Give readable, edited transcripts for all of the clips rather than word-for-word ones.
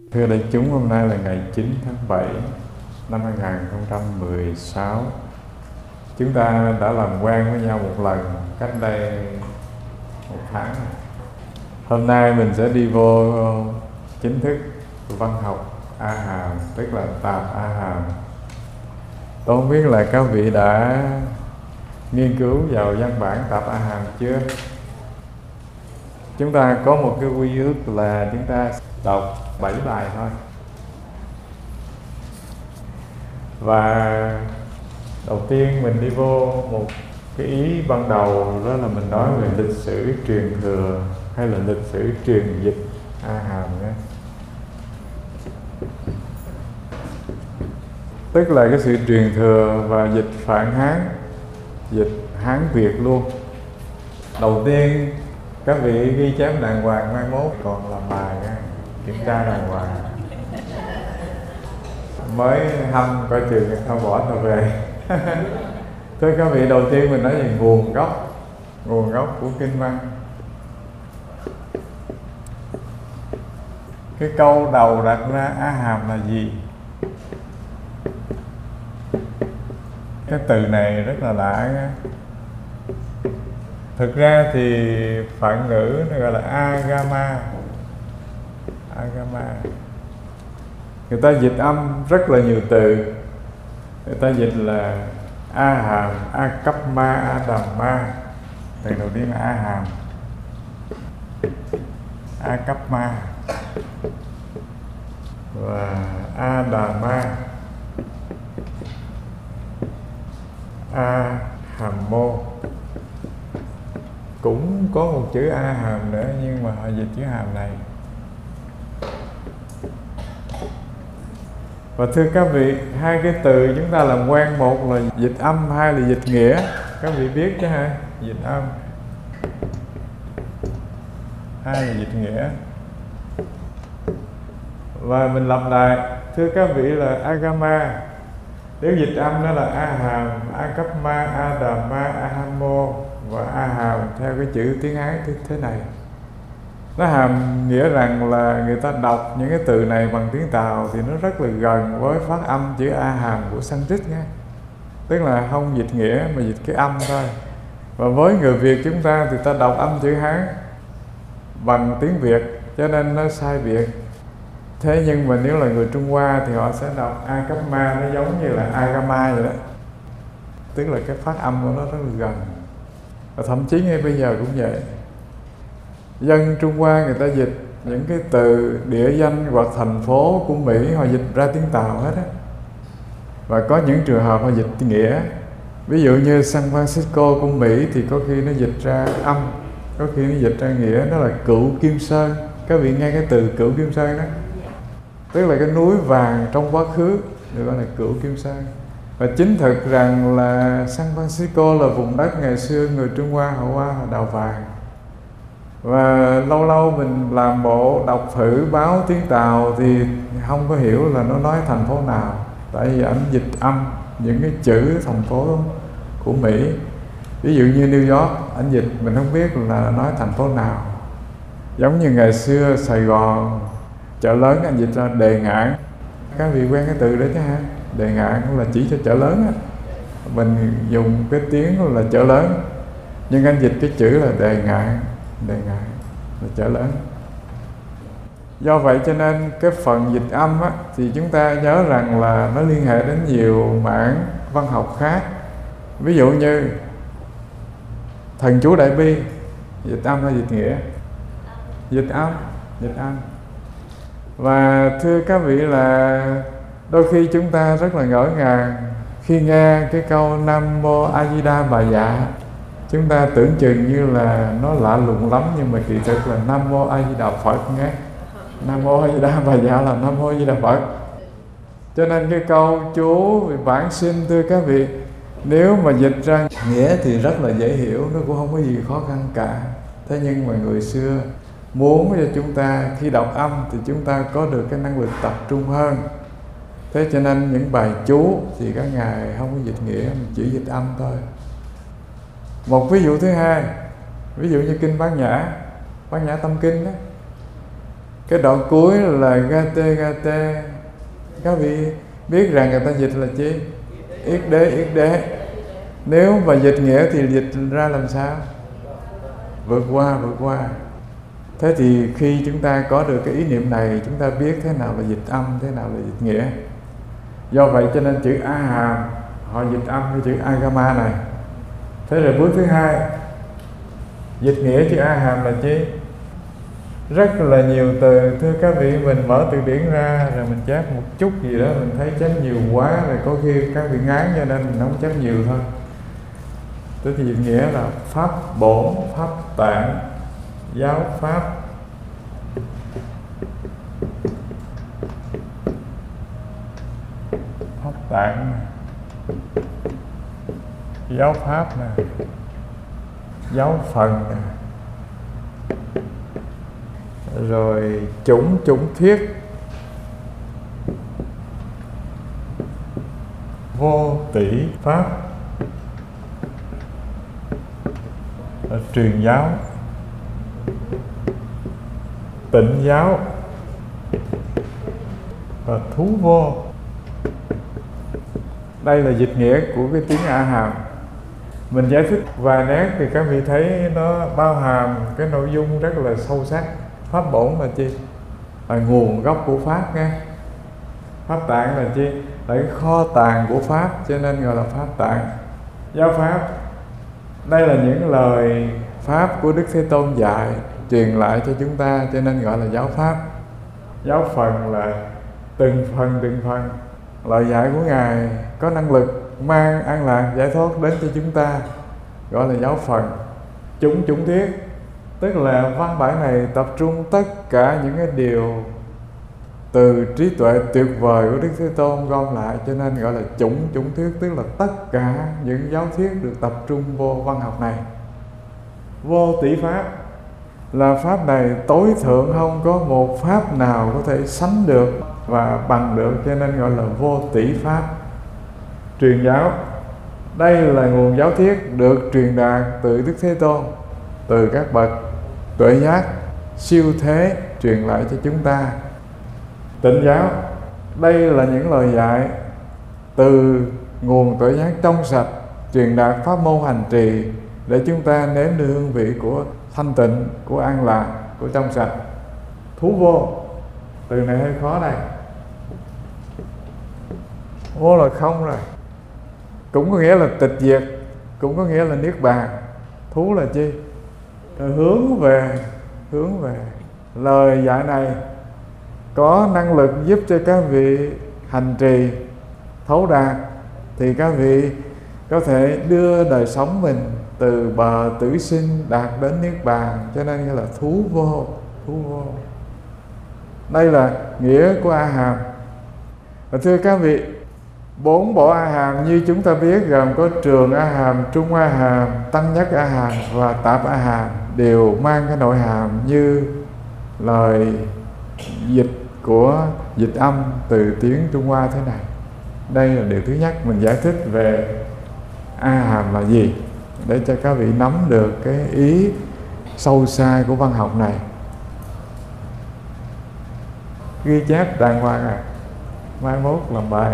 Thưa đại chúng, hôm nay là ngày 9 tháng 7 năm 2016. Chúng ta đã làm quen với nhau một lần cách đây 1 tháng. Hôm nay mình sẽ đi vô chính thức văn học A Hàm, tức là tạp A Hàm. Tôi không biết là các vị đã nghiên cứu vào văn bản tạp A Hàm chưa? Chúng ta có một cái quy ước là chúng ta đọc 7 bài thôi. Và đầu tiên mình đi vô một cái ý ban đầu, đó là mình nói về lịch sử truyền thừa hay là lịch sử truyền dịch A Hàm nhé. Tức là cái sự truyền thừa và dịch Phạn Hán, dịch Hán Việt luôn. Đầu tiên các vị ghi chép đàng hoàng, mai mốt còn làm bài nha, kiểm tra đàng hoàng. Mới hâm coi chừng thôi bỏ tao về. Thưa các vị, đầu tiên mình nói về nguồn gốc của kinh văn. Cái câu đầu đặt ra A Hàm là gì? Cái từ này rất là lạ nha. Thực ra thì Phạn ngữ nó gọi là Agama. Người ta dịch âm rất là nhiều từ. Người ta dịch là A Hàm, A Cấp Ma, A Đàm Ma. Từ đầu tiên là A Hàm, A Cấp Ma và A Đàm Ma, A Hàm Mô. Cũng có một chữ A Hàm nữa nhưng mà họ dịch chữ hàm này. Và thưa các vị, hai cái từ chúng ta làm quen, một là dịch âm, hai là dịch nghĩa. Các vị biết chứ ha, dịch âm, hai là dịch nghĩa. Và mình lặp lại, thưa các vị, là Agama. Nếu dịch âm đó là A Hàm, A Cấp Ma, A Đàm Ma, A Hàm Mô và A Hàm theo cái chữ tiếng Hán thế này. Nó hàm nghĩa rằng là người ta đọc những cái từ này bằng tiếng Tàu thì nó rất là gần với phát âm chữ A Hàm của Sanskrit nha. Tức là không dịch nghĩa mà dịch cái âm thôi. Và với người Việt chúng ta thì ta đọc âm chữ Hán bằng tiếng Việt, cho nên nó sai biệt. Thế nhưng mà nếu là người Trung Hoa thì họ sẽ đọc A Cấp Ma, nó giống như là Agama vậy đó. Tức là cái phát âm của nó rất là gần. Và thậm chí ngay bây giờ cũng vậy. Dân Trung Hoa người ta dịch những cái từ địa danh hoặc thành phố của Mỹ, họ dịch ra tiếng Tàu hết á. Và có những trường hợp họ dịch nghĩa. Ví dụ như San Francisco của Mỹ thì có khi nó dịch ra âm, có khi nó dịch ra nghĩa, đó là Cựu Kim Sơn. Các vị nghe cái từ Cựu Kim Sơn đó, tức là cái núi vàng trong quá khứ, được gọi là Cựu Kim Sơn. Và chính thực rằng là San Francisco là vùng đất ngày xưa người Trung Hoa họ qua họ đào vàng. Và lâu lâu mình làm bộ đọc thử báo tiếng Tàu thì không có hiểu là nó nói thành phố nào, tại vì ảnh dịch âm những cái chữ thành phố của Mỹ. Ví dụ như New York, ảnh dịch mình không biết là nói thành phố nào. Giống như ngày xưa Sài Gòn, chợ lớn anh dịch ra Đề Ngạn. Các vị quen cái từ đó chứ ha? Đề Ngạn là chỉ cho chợ lớn á. Mình dùng cái tiếng là chợ lớn, nhưng anh dịch cái chữ là Đề Ngạn. Đề Ngạn là chợ lớn. Do vậy cho nên cái phần dịch âm á, thì chúng ta nhớ rằng là nó liên hệ đến nhiều mảng văn học khác. Ví dụ như Thần Chú Đại Bi, dịch âm hay dịch nghĩa? Dịch âm. Và thưa các vị, là đôi khi chúng ta rất là ngỡ ngàng khi nghe cái câu Nam Mô A Di Đà Bà Dạ. Chúng ta tưởng chừng như là nó lạ lùng lắm, nhưng mà kỳ thực là Nam Mô A Di Đà Phật nghe. Nam Mô A Di Đà Bà Dạ là Nam Mô A Di Đà Phật. Cho nên cái câu chú về bản sinh, thưa các vị, nếu mà dịch ra nghĩa thì rất là dễ hiểu, nó cũng không có gì khó khăn cả. Thế nhưng mà người xưa muốn cho chúng ta khi đọc âm thì chúng ta có được cái năng lực tập trung hơn. Thế cho nên những bài chú thì các ngài không có dịch nghĩa mà chỉ dịch âm thôi. Một ví dụ thứ hai, ví dụ như kinh Bát Nhã Tâm Kinh đó. Cái đoạn cuối là gate gate. Các vị biết rằng người ta dịch là chi? Yết đế. Nếu mà dịch nghĩa thì dịch ra làm sao? Vượt qua. Thế thì khi chúng ta có được cái ý niệm này, chúng ta biết thế nào là dịch âm, thế nào là dịch nghĩa. Do vậy cho nên chữ A Hàm họ dịch âm cái chữ Agama này. Thế rồi bước thứ hai, dịch nghĩa chữ A Hàm là chi? Rất là nhiều từ. Thưa các vị, mình mở từ điển ra rồi mình chép một chút gì đó, mình thấy chép nhiều quá rồi có khi các vị ngán, cho nên mình không chép nhiều thôi. Thế thì dịch nghĩa là pháp bổn, pháp tạng, giáo pháp. Pháp tạng nè, giáo pháp nè, giáo phần nè, rồi chủng thuyết, vô tỷ pháp, truyền giáo, tịnh giáo và thú vô. Đây là dịch nghĩa của cái tiếng A Hàm. Mình giải thích vài nét thì các vị thấy nó bao hàm cái nội dung rất là sâu sắc. Pháp bổn là chi? Là nguồn gốc của pháp nghe. Pháp tạng là chi? Là cái kho tàng của pháp, cho nên gọi là pháp tạng. Giáo pháp, đây là những lời pháp của Đức Thế Tôn dạy, truyền lại cho chúng ta, cho nên gọi là giáo pháp. Giáo phần là từng phần lời dạy của Ngài có năng lực mang an lạc giải thoát đến cho chúng ta, gọi là giáo phần. Chủng thuyết, tức là văn bản này tập trung tất cả những cái điều từ trí tuệ tuyệt vời của Đức Thế Tôn gom lại, cho nên gọi là chủng thuyết, tức là tất cả những giáo thuyết được tập trung vô văn học này. Vô tỷ pháp là pháp này tối thượng, không có một pháp nào có thể sánh được và bằng được, cho nên gọi là vô tỷ pháp. Truyền giáo, đây là nguồn giáo thuyết được truyền đạt từ Đức Thế Tôn, từ các bậc tuệ giác siêu thế truyền lại cho chúng ta. Tịnh giáo, đây là những lời dạy từ nguồn tuệ giác trong sạch truyền đạt pháp môn hành trì để chúng ta nếm được hương vị của thanh tịnh, của an lạc, của trong sạch. Thú vô, từ này hơi khó đây. Vô là không rồi, cũng có nghĩa là tịch diệt, cũng có nghĩa là niết bàn. Thú là chi? Hướng về. Lời dạy này có năng lực giúp cho các vị hành trì thấu đạt, thì các vị có thể đưa đời sống mình từ bờ tử sinh đạt đến niết bàn, cho nên gọi là thú vô. Đây là nghĩa của A Hàm. Và thưa các vị, 4 bộ A Hàm như chúng ta biết gồm có trường A Hàm, trung A Hàm, tăng nhất A Hàm và tạp A Hàm, đều mang cái nội hàm như lời dịch của dịch âm từ tiếng Trung Hoa thế này. Đây là điều thứ nhất mình giải thích về A Hàm là gì, để cho các vị nắm được cái ý sâu xa của văn học này. Ghi chép đàng hoàng à, mai mốt làm bài.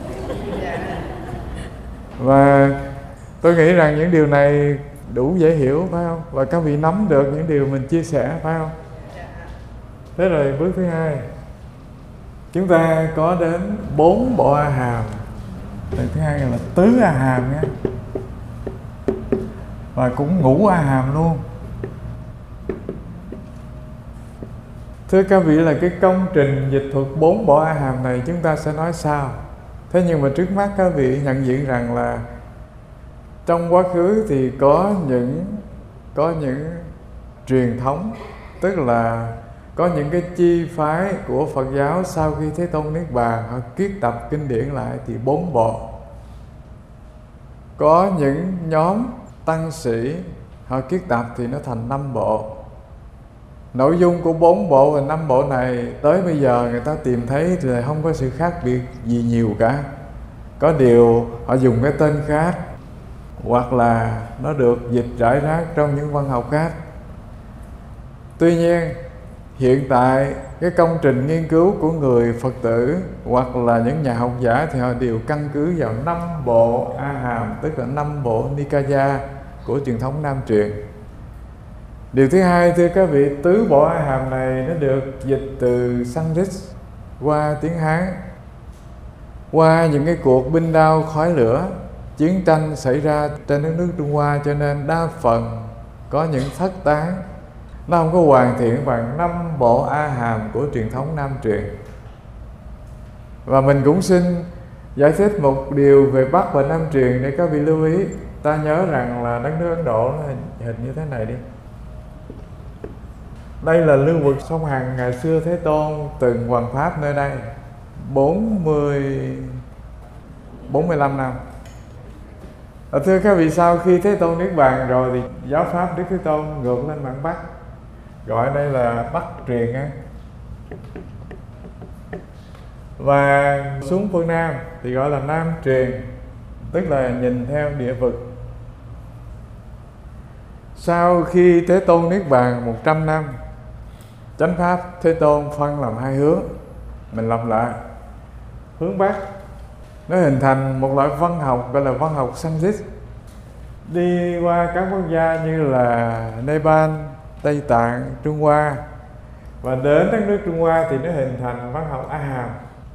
Và tôi nghĩ rằng những điều này đủ dễ hiểu, phải không? Và các vị nắm được những điều mình chia sẻ, phải không? Thế rồi bước thứ hai, chúng ta có đến 4 bộ A Hàm. Thứ hai là tứ A Hàm nhé, và cũng ngũ A Hàm luôn. Thưa các vị, là cái công trình dịch thuật 4 bộ A Hàm này chúng ta sẽ nói sau. Thế nhưng mà trước mắt các vị nhận diện rằng là trong quá khứ thì có những truyền thống, tức là có những cái chi phái của Phật giáo sau khi Thế Tôn niết bàn họ kiết tập kinh điển lại thì 4 bộ. Có những nhóm tăng sĩ họ kiết tập thì nó thành 5 bộ. Nội dung của 4 bộ và 5 bộ này tới bây giờ người ta tìm thấy thì không có sự khác biệt gì nhiều cả. Có điều họ dùng cái tên khác, hoặc là nó được dịch rải rác trong những văn học khác. Tuy nhiên hiện tại cái công trình nghiên cứu của người Phật tử hoặc là những nhà học giả thì họ đều căn cứ vào 5 bộ A Hàm, tức là 5 bộ Nikaya của truyền thống Nam truyền. Điều thứ hai, thưa các vị, tứ bộ A Hàm này nó được dịch từ Sanskrit qua tiếng Hán qua những cái cuộc binh đao khói lửa, chiến tranh xảy ra trên đất nước Trung Hoa, cho nên đa phần có những thất tán nó không có hoàn thiện bằng 5 bộ A Hàm của truyền thống Nam truyền. Và mình cũng xin giải thích một điều về Bắc và Nam truyền để các vị lưu ý. Ta nhớ rằng là đất nước Ấn Độ nó hình như thế này đi. Đây là lưu vực sông Hằng ngày xưa Thế Tôn từng hoằng pháp nơi đây 45 năm. Thưa các vị, sau khi Thế Tôn niết bàn rồi thì giáo pháp Đức Thế Tôn ngược lên mạn Bắc, gọi đây là Bắc truyền á. Và xuống phương Nam thì gọi là Nam truyền, tức là nhìn theo địa vực. Sau khi Thế Tôn niết bàn 100 năm, chánh pháp Thế Tôn phân làm 2 hướng. Mình lặp lại. Hướng Bắc nó hình thành một loại văn học gọi là văn học Sanskrit, đi qua các quốc gia như là Nepal, Tây Tạng, Trung Hoa, và đến đất nước Trung Hoa thì nó hình thành văn học A Hàm,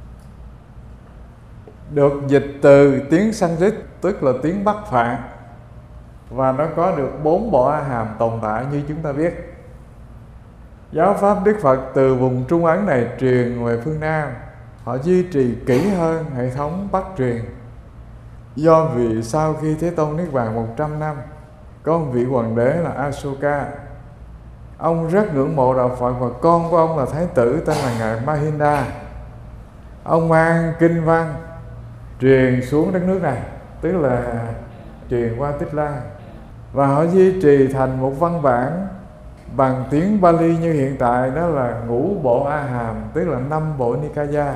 được dịch từ tiếng Sanskrit, tức là tiếng Bắc Phạn, và nó có được 4 bộ A Hàm tồn tại như chúng ta biết. Giáo pháp Đức Phật từ vùng Trung Ấn này truyền về phương Nam, họ duy trì kỹ hơn hệ thống Bắc truyền. Do vì sau khi Thế Tôn niết bàn 100 năm, có một vị hoàng đế là Asoka, ông rất ngưỡng mộ đạo Phật, và con của ông là thái tử tên là ngài Mahinda. Ông mang kinh văn truyền xuống đất nước này, tức là truyền qua Tích Lan, và họ duy trì thành một văn bản bằng tiếng Bali như hiện tại, đó là ngũ bộ A Hàm, tức là 5 bộ Nikaya.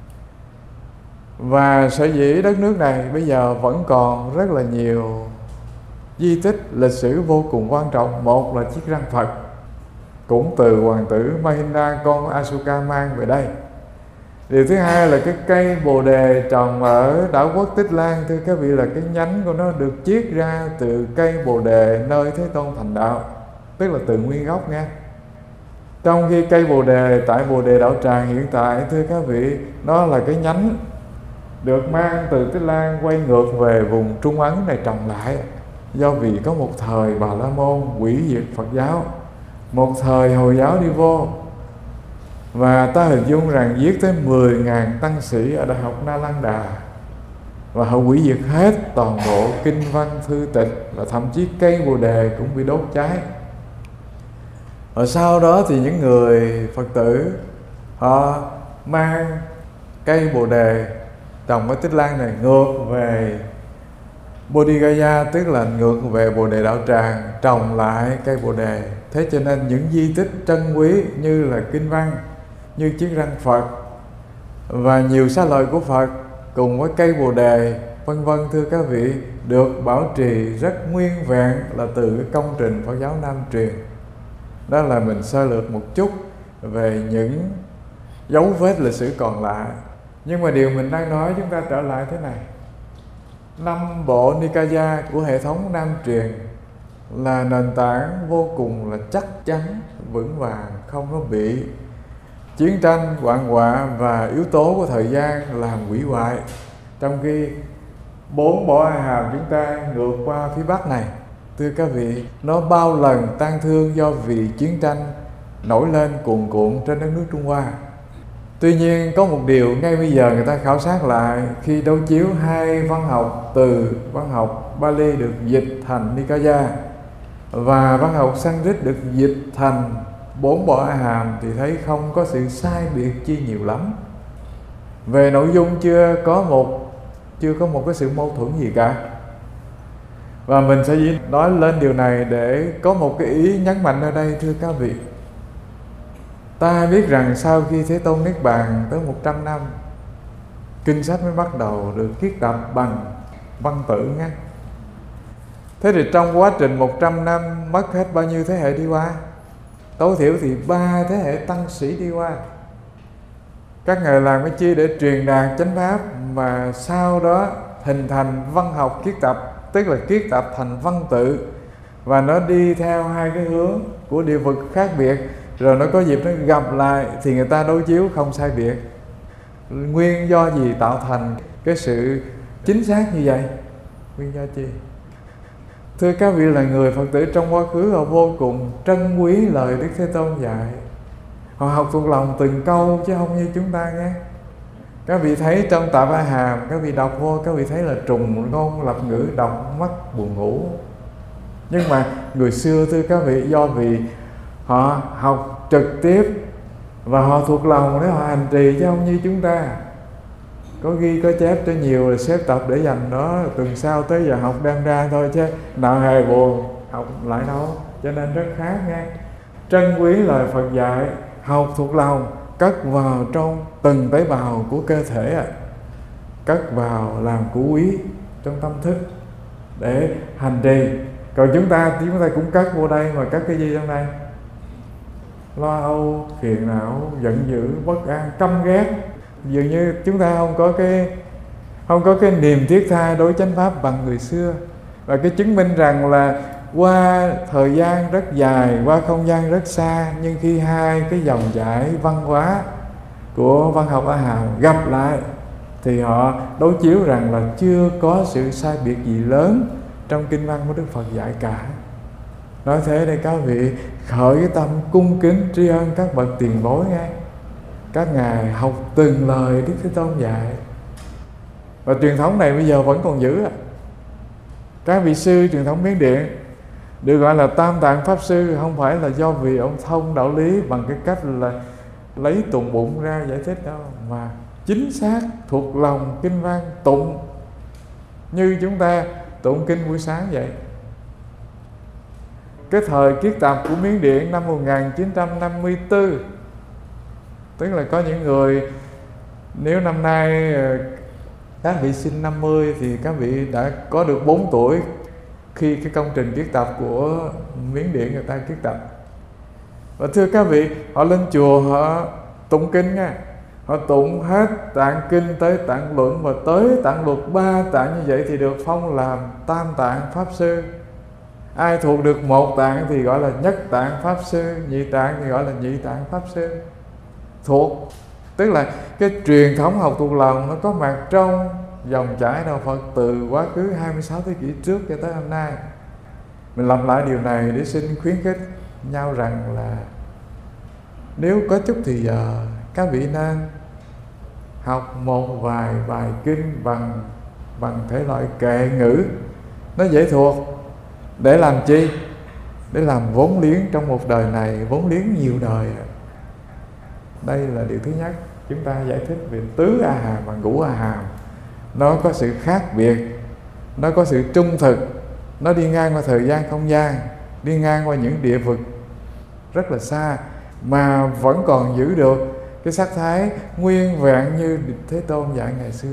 Và sở dĩ đất nước này bây giờ vẫn còn rất là nhiều di tích lịch sử vô cùng quan trọng. Một là chiếc răng Phật, cũng từ hoàng tử Mahinda con của Asoka mang về đây. Điều thứ hai là cái cây bồ đề trồng ở đảo quốc Tích Lan, thưa các vị, là cái nhánh của nó được chiết ra từ cây bồ đề nơi Thế Tôn thành đạo, tức là từ nguyên gốc nha. Trong khi cây bồ đề tại Bồ Đề Đạo Tràng hiện tại, thưa các vị, nó là cái nhánh được mang từ Tích Lan quay ngược về vùng Trung Ấn này trồng lại. Do vì có một thời Bà La Môn hủy diệt Phật giáo, một thời Hồi giáo đi vô, và ta hình dung rằng giết tới 10.000 tăng sĩ ở Đại học Nalanda, và họ hủy diệt hết toàn bộ kinh văn thư tịch, và thậm chí cây bồ đề cũng bị đốt cháy. Và sau đó thì những người Phật tử họ mang cây bồ đề trồng ở Tích Lan này ngược về Bodhi Gaya, tức là ngược về Bồ Đề Đạo Tràng, trồng lại cây bồ đề. Thế cho nên những di tích trân quý như là kinh văn, như chiếc răng Phật và nhiều xá lợi của Phật cùng với cây bồ đề vân vân, thưa các vị, được bảo trì rất nguyên vẹn là từ cái công trình Phật giáo Nam truyền. Đó là mình sơ lược một chút về những dấu vết lịch sử còn lại. Nhưng mà điều mình đang nói, chúng ta trở lại thế này: 5 bộ Nikaya của hệ thống Nam truyền là nền tảng vô cùng là chắc chắn, vững vàng, không có bị chiến tranh, hoạn họa và yếu tố của thời gian làm hủy hoại. Trong khi 4 bộ A Hàm chúng ta ngược qua phía Bắc này, thưa các vị, nó bao lần tan thương do vì chiến tranh nổi lên cuồn cuộn trên đất nước Trung Hoa. Tuy nhiên có một điều ngay bây giờ người ta khảo sát lại, khi đối chiếu hai văn học từ văn học Bali được dịch thành Nikaya và văn học Sanskrit được dịch thành 4 bộ A Hàm, thì thấy không có sự sai biệt chi nhiều lắm. Về nội dung chưa có một cái sự mâu thuẫn gì cả. Và mình sẽ nói lên điều này để có một cái ý nhấn mạnh ở đây, thưa các vị. Ta biết rằng sau khi Thế Tôn niết bàn tới 100 năm, kinh sách mới bắt đầu được viết tập bằng văn tự nha. Thế thì trong quá trình 100 năm mất hết bao nhiêu thế hệ đi qua? tối thiểu thì 3 thế hệ tăng sĩ đi qua. Các ngài làm cái chi để truyền đạt chánh pháp, mà sau đó hình thành văn học kiết tập, tức là kiết tập thành văn tự, và nó đi theo hai cái hướng của địa vực khác biệt, rồi nó có dịp nó gặp lại thì người ta đối chiếu không sai biệt. Nguyên do gì tạo thành cái sự chính xác như vậy? Nguyên do chi? Thưa các vị, là người Phật tử trong quá khứ họ vô cùng trân quý lời Đức Thế Tôn dạy. Họ học thuộc lòng từng câu chứ không như chúng ta nghe. Các vị thấy trong Tạp A Hàm, các vị đọc vô, các vị thấy là trùng ngôn lập ngữ, đọc mắt buồn ngủ. Nhưng mà người xưa, thưa các vị, do vì họ học trực tiếp và họ thuộc lòng để họ hành trì, chứ không như chúng ta có ghi có chép cho nhiều rồi xếp tập để dành đó, tuần sau tới giờ học đem ra thôi, chứ nào hề buồn học lại đâu. Cho nên rất khác nghe. Trân quý lời Phật dạy, học thuộc lòng, cất vào trong từng tế bào của cơ thể, cất vào làm củ quý trong tâm thức để hành trì. Còn chúng ta cũng cất vô đây, mà cất cái gì trong đây? Lo âu, phiền não, giận dữ, bất an, căm ghét. Dường như chúng ta không có cái niềm thiết tha đối chánh pháp bằng người xưa. Và cái chứng minh rằng là qua thời gian rất dài, qua không gian rất xa, nhưng khi hai cái dòng chảy văn hóa của văn học A Hàm gặp lại thì họ đối chiếu rằng là chưa có sự sai biệt gì lớn trong kinh văn của Đức Phật dạy cả. Nói thế để các vị khởi cái tâm cung kính tri ân các bậc tiền bối nghe. Các ngài học từng lời Đức Thế Tôn dạy, và truyền thống này bây giờ vẫn còn giữ. Các vị sư truyền thống Miến Điện được gọi là Tam Tạng Pháp Sư, không phải là do vì ông thông đạo lý bằng cái cách là lấy tụng bụng ra giải thích đâu, mà chính xác thuộc lòng kinh văn, tụng như chúng ta tụng kinh buổi sáng vậy. Cái thời kiết tập của Miến Điện năm 1954, tức là có những người, nếu năm nay các vị sinh 50 thì các vị đã có được 4 tuổi khi cái công trình kiết tập của Miến Điện người ta kiết tập. Và thưa các vị, họ lên chùa họ tụng kinh nha, họ tụng hết tạng kinh tới tạng luận và tới tạng luật, 3 tạng như vậy thì được phong làm Tam Tạng Pháp Sư. Ai thuộc được 1 tạng thì gọi là Nhất Tạng Pháp Sư, nhị tạng thì gọi là Nhị Tạng Pháp Sư. Thuộc, tức là cái truyền thống học thuộc lòng nó có mặt trong dòng chảy đạo Phật từ quá khứ 26 thế kỷ trước cho tới hôm nay. Mình làm lại điều này để xin khuyến khích nhau rằng là nếu có chút thì giờ các vị nên học một vài bài kinh bằng thể loại kệ ngữ, nó dễ thuộc. Để làm chi? Để làm vốn liếng trong một đời này, vốn liếng nhiều đời. Đây là điều thứ nhất. Chúng ta giải thích về tứ A Hàm và ngũ A Hàm. Nó có sự khác biệt, nó có sự trung thực, nó đi ngang qua thời gian không gian, đi ngang qua những địa vực rất là xa, mà vẫn còn giữ được cái sắc thái nguyên vẹn như Thế Tôn dạy ngày xưa.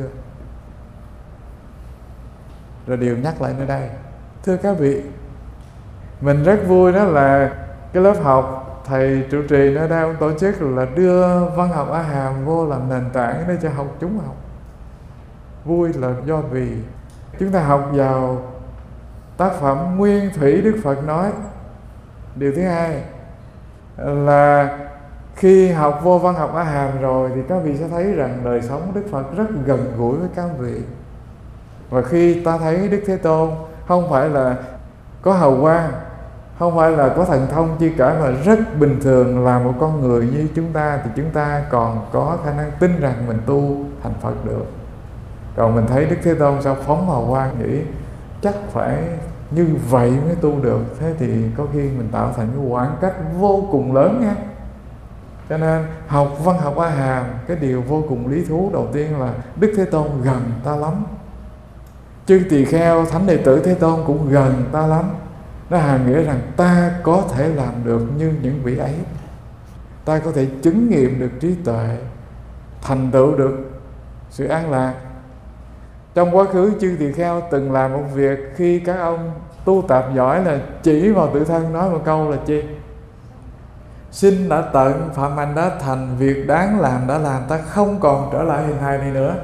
Rồi điều nhắc lại nơi đây, thưa các vị, mình rất vui đó là cái lớp học thầy trụ trì nơi đây ông tổ chức là đưa văn học A Hàm vô làm nền tảng để cho học chúng học. Vui là do vì chúng ta học vào tác phẩm Nguyên Thủy Đức Phật nói. Điều thứ hai là khi học vô văn học A Hàm rồi thì các vị sẽ thấy rằng đời sống Đức Phật rất gần gũi với các vị. Và khi ta thấy Đức Thế Tôn không phải là có hào quang, không phải là có thần thông chi cả, mà rất bình thường là một con người như chúng ta, thì chúng ta còn có khả năng tin rằng mình tu thành Phật được. Còn mình thấy Đức Thế Tôn sao phóng hào quang, nghĩ chắc phải như vậy mới tu được, thế thì có khi mình tạo thành cái khoảng cách vô cùng lớn nha. Cho nên học văn học A Hàm, cái điều vô cùng lý thú đầu tiên là Đức Thế Tôn gần ta lắm. Chư tỳ kheo, thánh đệ tử Thế Tôn cũng gần ta lắm. Nó hàm nghĩa rằng ta có thể làm được như những vị ấy. Ta có thể chứng nghiệm được trí tuệ, thành tựu được sự an lạc. Trong quá khứ chư tỳ kheo từng làm một việc, khi các ông tu tập giỏi là chỉ vào tự thân nói một câu là chi? Sinh đã tận, phạm hạnh đã thành, việc đáng làm đã làm, ta không còn trở lại hình hài này nữa.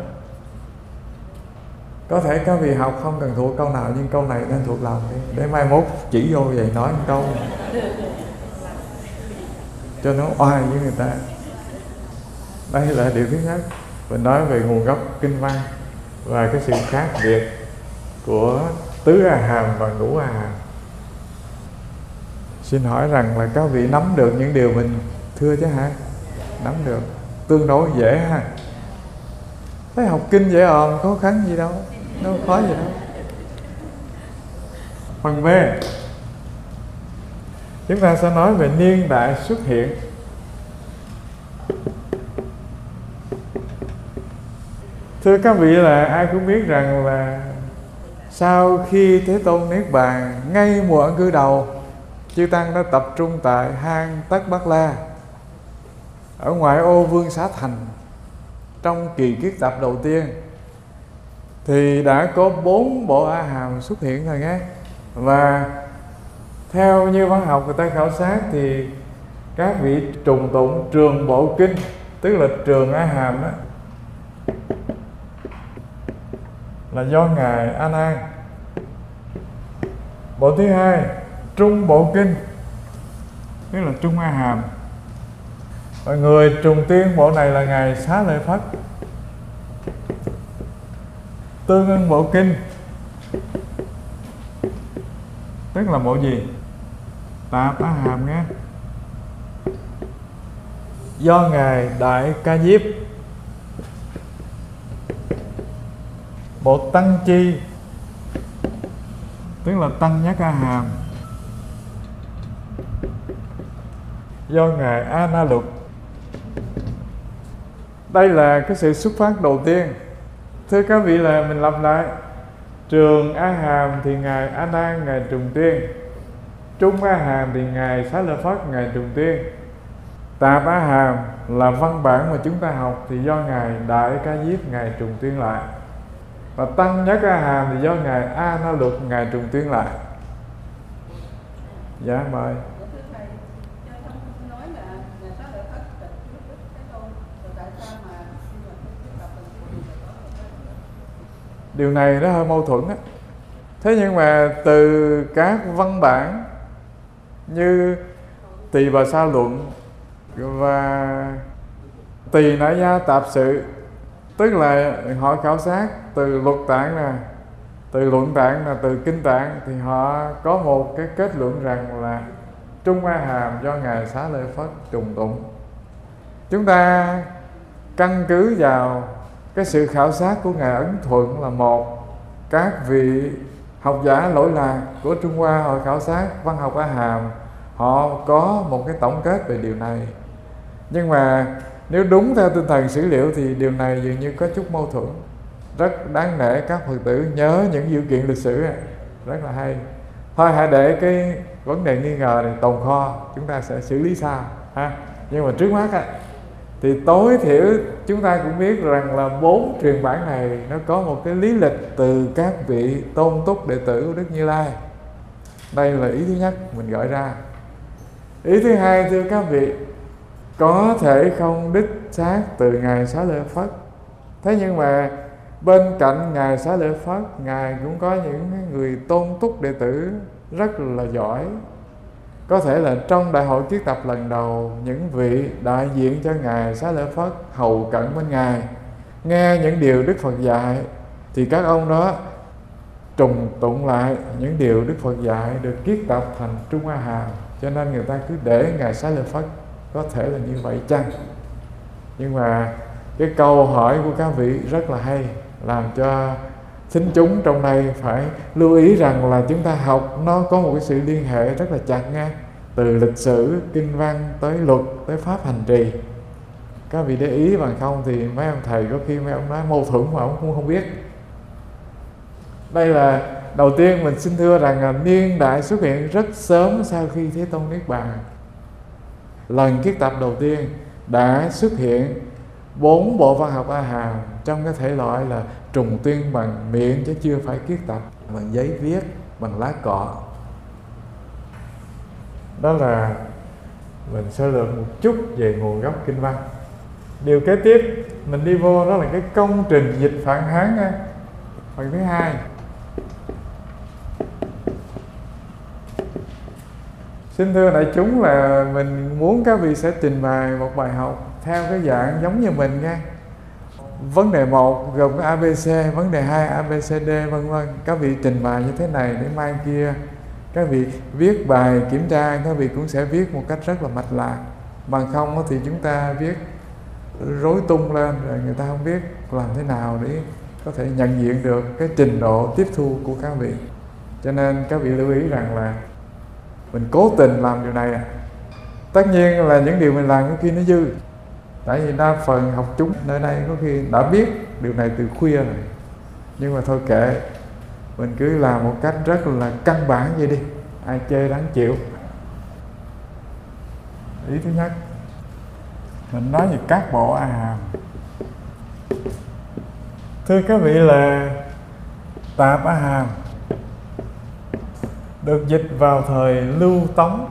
Có thể các vị học không cần thuộc câu nào, nhưng câu này nên thuộc lòng đi, để mai mốt chỉ vô vậy nói một câu cho nó oai với người ta. Đây là điều thứ nhất. Mình nói về nguồn gốc kinh văn và cái sự khác biệt của tứ A Hàm và ngũ A Hàm. Xin hỏi rằng là các vị nắm được những điều mình thưa chứ hả? Nắm được, tương đối dễ ha. Thấy học kinh dễ ồn, khó khăn gì đâu, đâu khó gì đâu. Phần B, chúng ta sẽ nói về niên đại xuất hiện. Thưa các vị, là ai cũng biết rằng là sau khi Thế Tôn Niết Bàn, ngay mùa ẩn cư đầu, chư Tăng đã tập trung tại hang Tất Bát La ở ngoại ô Vương Xá Thành. Trong kỳ kiết tập đầu tiên thì đã có 4 bộ A Hàm xuất hiện rồi nghe. Và theo như văn học người ta khảo sát thì các vị trùng tụng trường bộ kinh, tức là trường A Hàm đó, là do ngài A Nan. Bộ thứ hai trung bộ kinh, tức là trung A Hàm, và người trùng tiên bộ này là ngài Xá Lợi Phất. Tương ưng bộ kinh, tức là bộ gì? Tạp A Hàm nghe, do ngài Đại Ca Diếp. Bộ Tăng Chi, tức là Tăng Nhất A Hàm, do ngài A Na Lục. Đây là cái sự xuất phát đầu tiên. Thưa các vị, là mình lặp lại: trường A Hàm thì ngài A Nan, ngài trùng tiên; trung A Hàm thì ngài Xá Lợi Phất, ngài trùng tiên; tạp A Hàm là văn bản mà chúng ta học thì do ngài Đại Ca Diếp, ngài trùng tiên lại; và Tăng Nhất A Hàm thì do ngài A Na Lục, ngài trùng tiên lại. Dạ mời. Điều này nó hơi mâu thuẫn á. Thế nhưng mà từ các văn bản như Tỳ Bà Sa Luận và Tỳ Nã Gia Tạp Sự, tức là họ khảo sát từ luật tạng nè, từ luận tạng nè, từ kinh tạng, thì họ có một cái kết luận rằng là trung A Hàm do ngài Xá Lợi Phất trùng tụng. Chúng ta căn cứ vào cái sự khảo sát của ngài Ấn Thuận là một, các vị học giả lỗi lạc của Trung Hoa họ khảo sát văn học A Hàm, họ có một cái tổng kết về điều này. Nhưng mà nếu đúng theo tinh thần sử liệu thì điều này dường như có chút mâu thuẫn. Rất đáng nể các Phật tử nhớ những dữ kiện lịch sử, rất là hay. Thôi hãy để cái vấn đề nghi ngờ này tồn kho, chúng ta sẽ xử lý sau ha. Nhưng mà trước mắt thì tối thiểu chúng ta cũng biết rằng là 4 truyền bản này nó có một cái lý lịch từ các vị tôn túc đệ tử của Đức Như Lai. Đây là ý thứ nhất mình gợi ra. Ý thứ hai, thưa các vị, có thể không đích xác từ ngài Xá Lợi Phất, thế nhưng mà bên cạnh ngài Xá Lợi Phất, ngài cũng có những người tôn túc đệ tử rất là giỏi. Có thể là trong đại hội kiết tập lần đầu, những vị đại diện cho ngài Xá Lợi Phất hầu cận bên ngài, nghe những điều Đức Phật dạy, thì các ông đó trùng tụng lại những điều Đức Phật dạy, được kiết tập thành Trung A Hàm. Cho nên người ta cứ để ngài Xá Lợi Phất. Có thể là như vậy chăng? Nhưng mà cái câu hỏi của các vị rất là hay, làm cho thính chúng trong đây phải lưu ý rằng là chúng ta học nó có một cái sự liên hệ rất là chặt nha, từ lịch sử, kinh văn tới luật, tới pháp hành trì. Các vị để ý, bằng không thì mấy ông thầy có khi mấy ông nói mâu thuẫn mà ông cũng không biết. Đây là đầu tiên mình xin thưa rằng là niên đại xuất hiện rất sớm sau khi Thế Tôn Niết Bàn. Lần kiết tập đầu tiên đã xuất hiện 4 bộ văn học A Hàm trong cái thể loại là trùng tuyên bằng miệng, chứ chưa phải kiết tập bằng giấy viết, bằng lá cọ. Đó là mình sơ lược một chút về nguồn gốc kinh văn. Điều kế tiếp mình đi vô đó là cái công trình dịch Phạn Hán nha. Phần thứ hai. Xin thưa đại chúng là mình muốn các vị sẽ trình bày một bài học theo cái dạng giống như mình nha. Vấn đề 1 gồm có ABC, vấn đề 2 ABCD vân vân. Các vị trình bày như thế này để mai kia các vị viết bài kiểm tra, các vị cũng sẽ viết một cách rất là mạch lạc. Bằng không thì chúng ta viết rối tung lên rồi người ta không biết làm thế nào để có thể nhận diện được cái trình độ tiếp thu của các vị. Cho nên các vị lưu ý rằng là mình cố tình làm điều này. Tất nhiên là những điều mình làm có khi nó dư, tại vì đa phần học chúng nơi đây có khi đã biết điều này từ khuya rồi. Nhưng mà thôi kệ, mình cứ làm một cách rất là căn bản vậy đi, ai chê đáng chịu. Ý thứ nhất, mình nói về các bộ A Hàm. Thưa các vị là Tạp A Hàm được dịch vào thời Lưu Tống.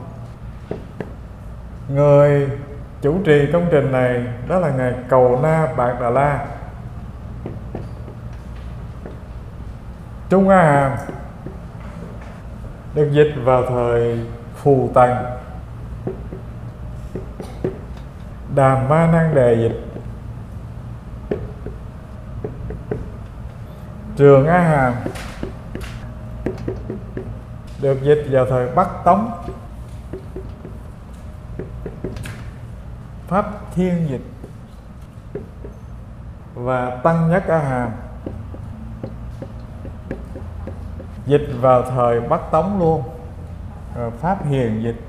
Người chủ trì công trình này đó là ngài Cầu Na Bạc Đà La. Trung A Hàm được dịch vào thời Phù Tần. Đàm Ma Năng Đề dịch. Trường A Hàm được dịch vào thời Bắc Tống. Pháp Thiên dịch. Và Tăng Nhất A Hàm dịch vào thời Bắc Tống luôn. Rồi Pháp Hiền dịch.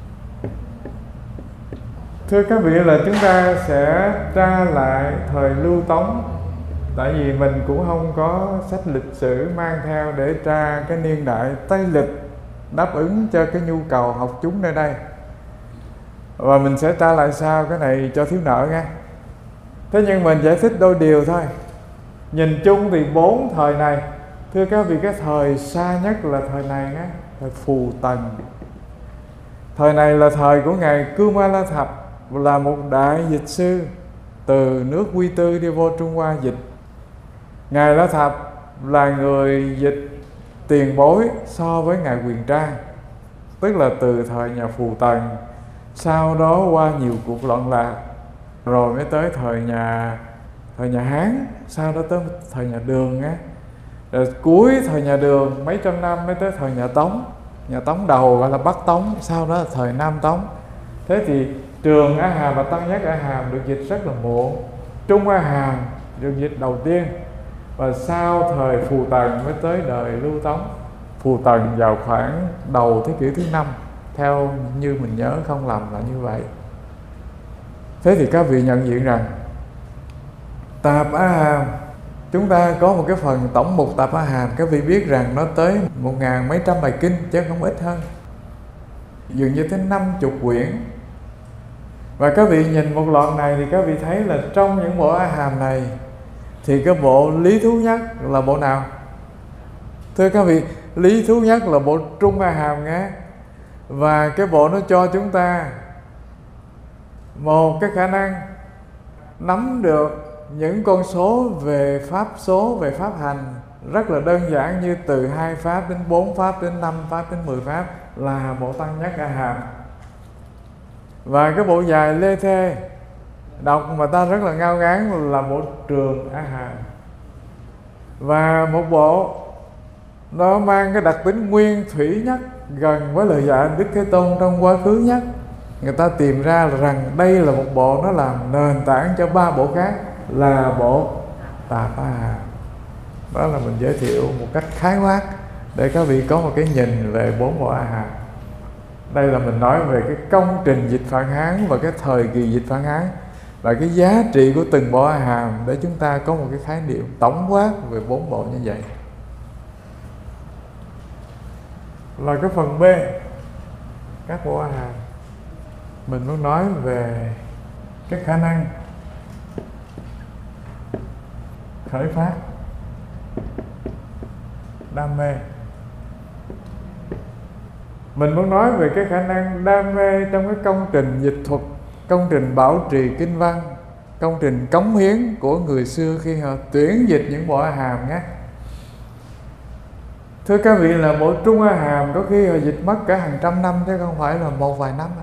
Thưa các vị là chúng ta sẽ tra lại thời Lưu Tống. Tại vì mình cũng không có sách lịch sử mang theo để tra cái niên đại Tây lịch đáp ứng cho cái nhu cầu học chúng nơi đây. Và mình sẽ tra lại sau, cái này cho thiếu nợ nha. Thế nhưng mình giải thích đôi điều thôi. Nhìn chung thì 4 thời này. Thưa các vị, cái thời xa nhất là thời này nhé, thời Phù Tần. Thời này là thời của ngài Kumala Thập, là một đại dịch sư từ nước Quy Tư đi vô Trung Hoa dịch. Ngài La Thập là người dịch tiền bối so với ngài Quyền Trang, tức là từ thời nhà Phù Tần, sau đó qua nhiều cuộc loạn lạc, rồi mới tới thời nhà Hán, sau đó tới thời nhà Đường á, rồi cuối thời nhà Đường mấy trăm năm mới tới thời nhà Tống. Nhà Tống đầu gọi là Bắc Tống, sau đó là thời Nam Tống. Thế thì Trường A Hàm và Tăng Nhất A Hàm được dịch rất là muộn. Trung A Hàm được dịch đầu tiên, và sau thời Phù Tần mới tới đời Lưu Tống. Phù Tần vào khoảng đầu thế kỷ thứ 5, theo như mình nhớ không lầm là như vậy. Thế thì các vị nhận diện rằng Tạp A Hàm, chúng ta có một cái phần tổng mục Tạp A Hàm, các vị biết rằng nó tới 1000 mấy trăm bài kinh chứ không ít hơn, dường như tới 50 quyển. Và các vị nhìn một loạt này thì các vị thấy là trong những bộ A Hàm này thì cái bộ lý thú nhất là bộ nào? Thưa các vị, lý thú nhất là bộ Trung A Hàm nghe. Và cái bộ nó cho chúng ta một cái khả năng nắm được những con số về pháp số, về pháp hành rất là đơn giản, như từ 2 pháp đến 4 pháp đến 5 pháp đến 10 pháp là bộ Tăng Nhất A Hàm. Và cái bộ dài Lê Thê đọc mà ta rất là ngao ngán là bộ Trường A Hàm. Và một bộ nó mang cái đặc tính nguyên thủy nhất, gần với lời dạy Đức Thế Tôn trong quá khứ nhất. Người ta tìm ra rằng đây là một bộ nó làm nền tảng cho 3 bộ khác, là bộ Tạp A Hàm. Đó là mình giới thiệu một cách khái quát để các vị có một cái nhìn về 4 bộ A Hàm. Đây là mình nói về cái công trình dịch Phạn Hán và cái thời kỳ dịch Phạn Hán, và cái giá trị của từng bộ A Hàm để chúng ta có một cái khái niệm tổng quát về 4 bộ như vậy. Là cái phần B, các bộ A Hàm, mình muốn nói về cái khả năng khởi phát, đam mê, Mình muốn nói về cái khả năng đam mê trong cái công trình dịch thuật, công trình bảo trì kinh văn, công trình cống hiến của người xưa khi họ tuyển dịch những bộ A Hàm nhé. Thưa các vị, là bộ Trung A Hàm có khi họ dịch mất cả hàng trăm năm chứ không phải là một vài năm.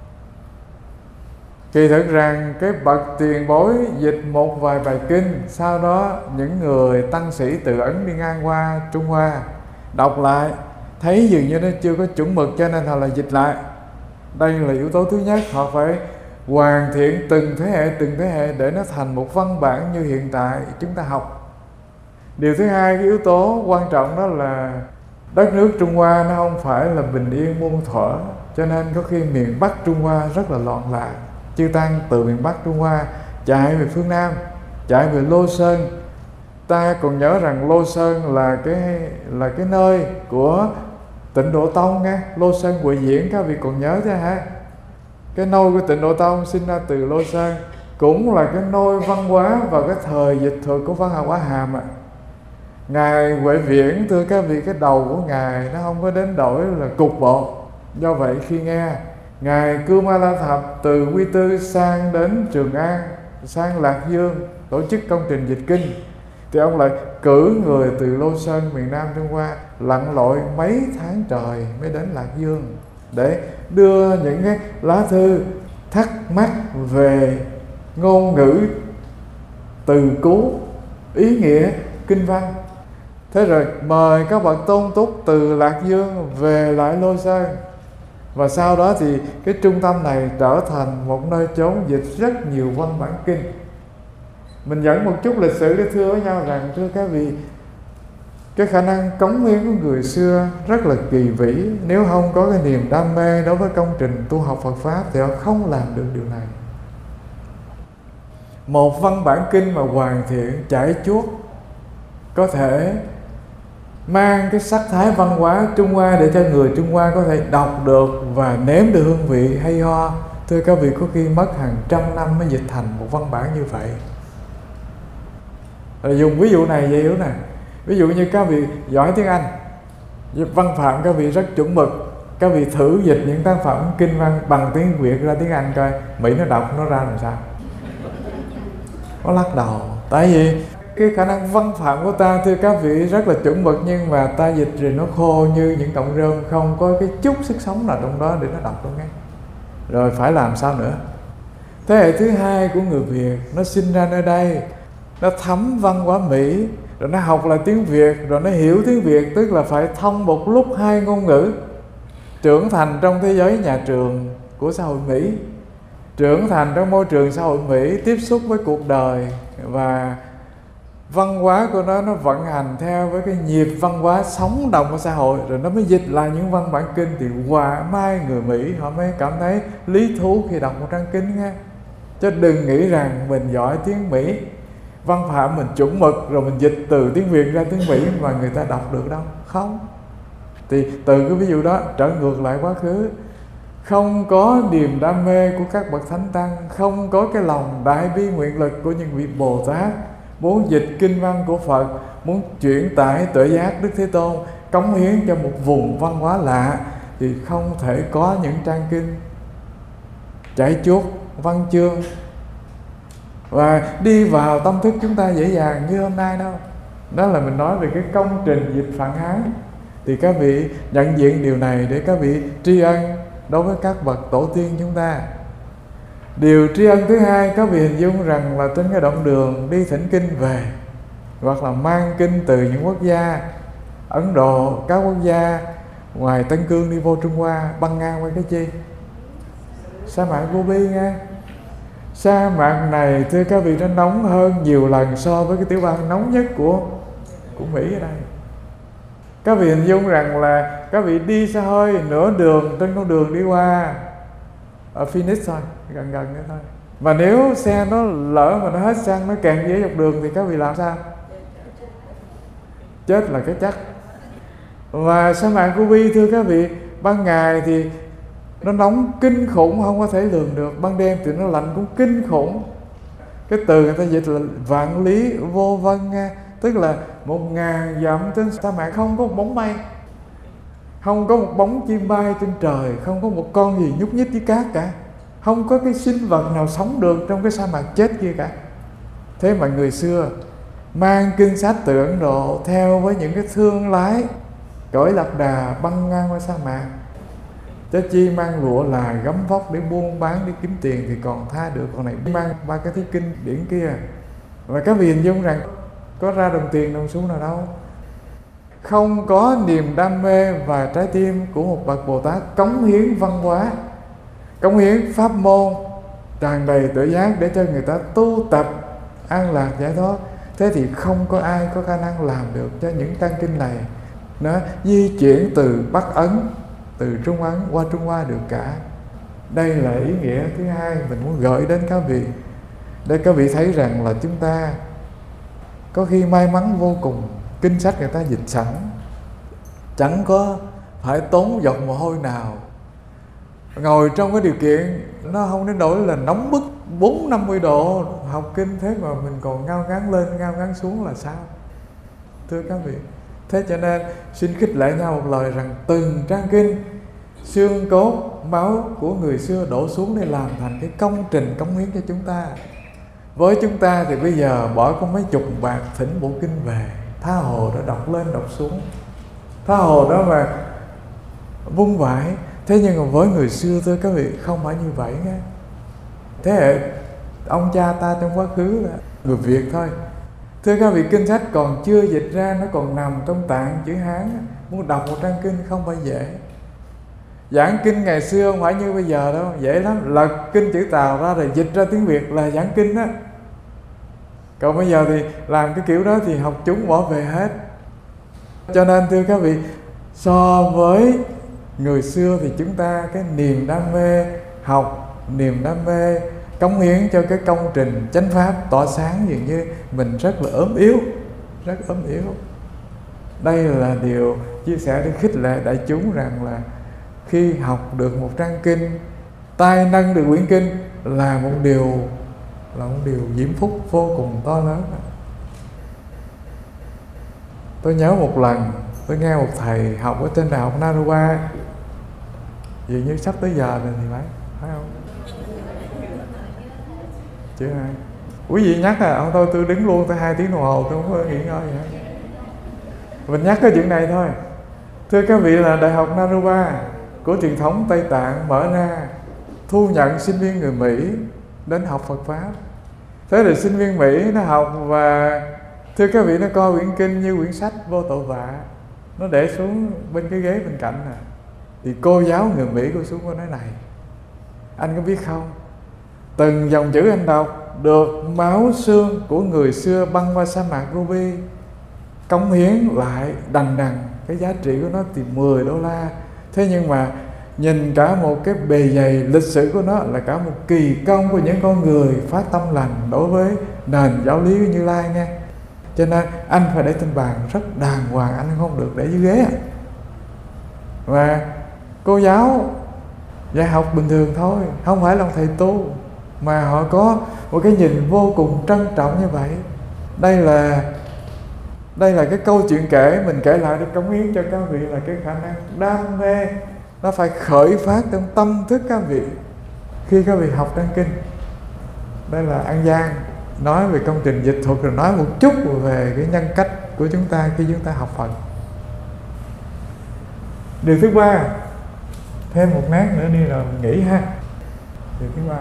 Kỳ thực rằng cái bậc tiền bối dịch một vài bài kinh, sau đó những người tăng sĩ từ Ấn đi ngang qua Trung Hoa đọc lại, thấy dường như nó chưa có chuẩn mực cho nên họ là dịch lại. Đây là yếu tố thứ nhất. Họ phải hoàn thiện từng thế hệ để nó thành một văn bản như hiện tại chúng ta học. Điều thứ hai, cái yếu tố quan trọng đó là đất nước Trung Hoa nó không phải là bình yên muôn thuở, cho nên có khi miền Bắc Trung Hoa rất là loạn lạc. Chư tăng từ miền Bắc Trung Hoa chạy về phương Nam, chạy về Lô Sơn. Ta còn nhớ rằng Lô Sơn là cái nơi của Tịnh Độ Tông nghe. Lô Sơn Huệ Diễn các vị còn nhớ chứ hả? Cái nôi của Tịnh Độ Tông sinh ra từ Lô Sơn, cũng là cái nôi văn hóa và cái thời dịch thuật của văn học A Hàm ạ. Ngài Huệ Viễn, thưa các vị, cái đầu của Ngài nó không có đến đổi là cục bộ. Do vậy khi nghe Ngài Cưu Ma La Thập từ Quy Tư sang đến Trường An, sang Lạc Dương tổ chức công trình dịch kinh, thì ông lại cử người từ Lô Sơn miền Nam Trung Hoa lặn lội mấy tháng trời mới đến Lạc Dương để đưa những cái lá thư thắc mắc về ngôn ngữ, từ cú, ý nghĩa kinh văn. Thế rồi mời các bậc tôn túc từ Lạc Dương về lại Lô Sơn. Và sau đó thì cái trung tâm này trở thành một nơi chốn dịch rất nhiều văn bản kinh. Mình dẫn một chút lịch sử để thưa với nhau rằng, thưa các vị, cái khả năng cống hiến của người xưa rất là kỳ vĩ. Nếu không có cái niềm đam mê đối với công trình tu học Phật Pháp thì họ không làm được điều này. Một văn bản kinh mà hoàn thiện, chảy chuốt, có thể mang cái sắc thái văn hóa Trung Hoa để cho người Trung Hoa có thể đọc được và nếm được hương vị hay ho. Thưa các vị, có khi mất hàng trăm năm mới dịch thành một văn bản như vậy. Dùng ví dụ này dễ hiểu nè. Ví dụ như các vị giỏi tiếng Anh, văn phạm các vị rất chuẩn mực, các vị thử dịch những tác phẩm kinh văn bằng tiếng Việt ra tiếng Anh coi Mỹ nó đọc nó ra làm sao. Nó lắc đầu. Tại vì cái khả năng văn phạm của ta, thưa các vị, rất là chuẩn mực, nhưng mà ta dịch rồi nó khô như những cọng rơm, không có cái chút sức sống nào trong đó để nó đọc đâu nghe. Rồi phải làm sao nữa? Thế hệ thứ hai của người Việt nó sinh ra nơi đây, nó thấm văn hóa Mỹ, rồi nó học lại tiếng Việt, rồi nó hiểu tiếng Việt, tức là phải thông một lúc hai ngôn ngữ. Trưởng thành trong thế giới nhà trường của xã hội Mỹ, trưởng thành trong môi trường xã hội Mỹ, tiếp xúc với cuộc đời, và văn hóa của nó vận hành theo với cái nhịp văn hóa sống động của xã hội, rồi nó mới dịch lại những văn bản kinh. Thì hòa mai người Mỹ họ mới cảm thấy lý thú khi đọc một trang kinh nghe. Chứ đừng nghĩ rằng mình giỏi tiếng Mỹ, văn phạm mình chuẩn mực, rồi mình dịch từ tiếng Việt ra tiếng Mỹ mà người ta đọc được đâu. Không. Thì từ cái ví dụ đó trở ngược lại quá khứ. Không có niềm đam mê của các bậc thánh tăng, không có cái lòng đại bi nguyện lực của những vị Bồ Tát muốn dịch kinh văn của Phật, muốn chuyển tải tuệ giác Đức Thế Tôn, cống hiến cho một vùng văn hóa lạ, thì không thể có những trang kinh chảy chuốt văn chương và đi vào tâm thức chúng ta dễ dàng như hôm nay đâu. Đó là mình nói về cái công trình dịch Phạn Hán. Thì các vị nhận diện điều này để các vị tri ân đối với các bậc tổ tiên chúng ta. Điều tri ân thứ hai, các vị hình dung rằng là trên cái đoạn đường đi thỉnh kinh về, hoặc là mang kinh từ những quốc gia Ấn Độ, các quốc gia ngoài Tân Cương đi vô Trung Hoa, băng ngang qua cái chi? Sa mạc Gobi nghe. Sa mạc này, thưa các vị, nó nóng hơn nhiều lần so với cái tiểu bang nóng nhất của Mỹ ở đây. Các vị hình dung rằng là các vị đi xa hơi nửa đường trên con đường đi qua ở Phoenix thôi, gần nữa thôi. Và nếu xe nó lỡ mà nó hết xăng, nó kẹt dưới dọc đường thì các vị làm sao? Chết là cái chắc. Và sa mạc Gobi, thưa các vị, ban ngày thì nó nóng kinh khủng không có thể lường được, ban đêm thì nó lạnh cũng kinh khủng. Cái từ người ta dịch là vạn lý vô vân nghe, tức là 1000 dặm trên sa mạc không có bóng mây. không có một bóng chim bay trên trời, không có một con gì nhúc nhích với cát cả, không có cái sinh vật nào sống được trong cái sa mạc chết kia cả. Thế mà người xưa mang kinh sách từ Ấn Độ theo với những cái thương lái cõi lạc đà băng ngang qua sa mạc, chớ chi mang lụa là gấm vóc để buôn bán để kiếm tiền thì còn tha được, còn này mang ba cái thứ kinh điển kia. Và các vị hình dung rằng có ra đồng tiền đồng xu nào đâu. Không có niềm đam mê và trái tim của một bậc Bồ Tát cống hiến văn hóa, cống hiến pháp môn tràn đầy tự giác để cho người ta tu tập an lạc giải thoát, thế thì không có ai có khả năng làm được cho những trang kinh này nó di chuyển từ Bắc Ấn, từ Trung Ấn qua Trung Hoa được cả. Đây là ý nghĩa thứ hai mình muốn gửi đến các vị, để các vị thấy rằng là chúng ta có khi may mắn vô cùng. Kinh sách người ta dịch sẵn, chẳng có phải tốn giọt mồ hôi nào, ngồi trong cái điều kiện nó không đến nỗi là nóng bức 40-50 độ học kinh, thế mà mình còn ngao ngán lên ngao ngán xuống là sao? Thưa các vị, thế cho nên xin khích lệ nhau một lời rằng từng trang kinh, xương cốt máu của người xưa đổ xuống để làm thành cái công trình cống hiến cho chúng ta. Với chúng ta thì bây giờ bỏ có mấy chục bạc thỉnh bộ kinh về, tha hồ đó đọc lên đọc xuống, tha hồ đó mà vung vãi. Thế nhưng mà với người xưa thưa các vị không phải như vậy nghe. Thế hệ ông cha ta trong quá khứ là người Việt thôi. Thưa các vị, kinh sách còn chưa dịch ra, nó còn nằm trong tạng chữ Hán, muốn đọc một trang kinh không phải dễ. Giảng kinh ngày xưa không phải như bây giờ đâu, dễ lắm, lật kinh chữ Tàu ra rồi dịch ra tiếng Việt là giảng kinh đó. Còn bây giờ thì làm cái kiểu đó thì học chúng bỏ về hết. Cho nên thưa các vị, so với người xưa thì chúng ta cái niềm đam mê học, niềm đam mê cống hiến cho cái công trình chánh pháp tỏa sáng dường như mình rất là ốm yếu, rất ốm yếu. Đây là điều chia sẻ để khích lệ đại chúng rằng là khi học được một trang kinh, tay nâng được quyển kinh là một điều diễm phúc vô cùng to lớn. Tôi nhớ một lần tôi nghe một thầy học ở trên đại học Narowa, dường như sắp tới giờ rồi thì phải không? Chứ ai? Quý vị nhắc ông tôi đứng luôn tới 2 tiếng đồng hồ, tôi không có nghỉ ngơi gì hết. Mình nhắc cái chuyện này thôi. Thưa các vị, là đại học Narowa của truyền thống Tây Tạng mở ra thu nhận sinh viên người Mỹ đến học Phật Pháp. Thế rồi sinh viên Mỹ nó học, và thưa các vị, nó coi quyển kinh như quyển sách vô tội vạ, nó để xuống bên cái ghế bên cạnh nè. Thì cô giáo người Mỹ cô xuống cô nói này: anh có biết không, từng dòng chữ anh đọc được máu xương của người xưa băng qua sa mạc Gobi cống hiến lại đằng đằng, cái giá trị của nó thì $10. Thế nhưng mà nhìn cả một cái bề dày lịch sử của nó là cả một kỳ công của những con người phát tâm lành đối với nền giáo lý Như Lai nghe. Cho nên anh phải để trên bàn rất đàng hoàng, anh không được để dưới ghế. Và cô giáo dạy học bình thường thôi, không phải là thầy tu, mà họ có một cái nhìn vô cùng trân trọng như vậy. Đây là cái câu chuyện kể, mình kể lại để cống hiến cho các vị là cái khả năng đam mê nó phải khởi phát trong tâm thức các vị khi các vị học trang kinh. Đây là An Giang nói về công trình dịch thuật, rồi nói một chút về cái nhân cách của chúng ta khi chúng ta học Phật. Điều thứ ba, thêm một nát nữa đi rồi mình nghỉ ha. Điều thứ ba,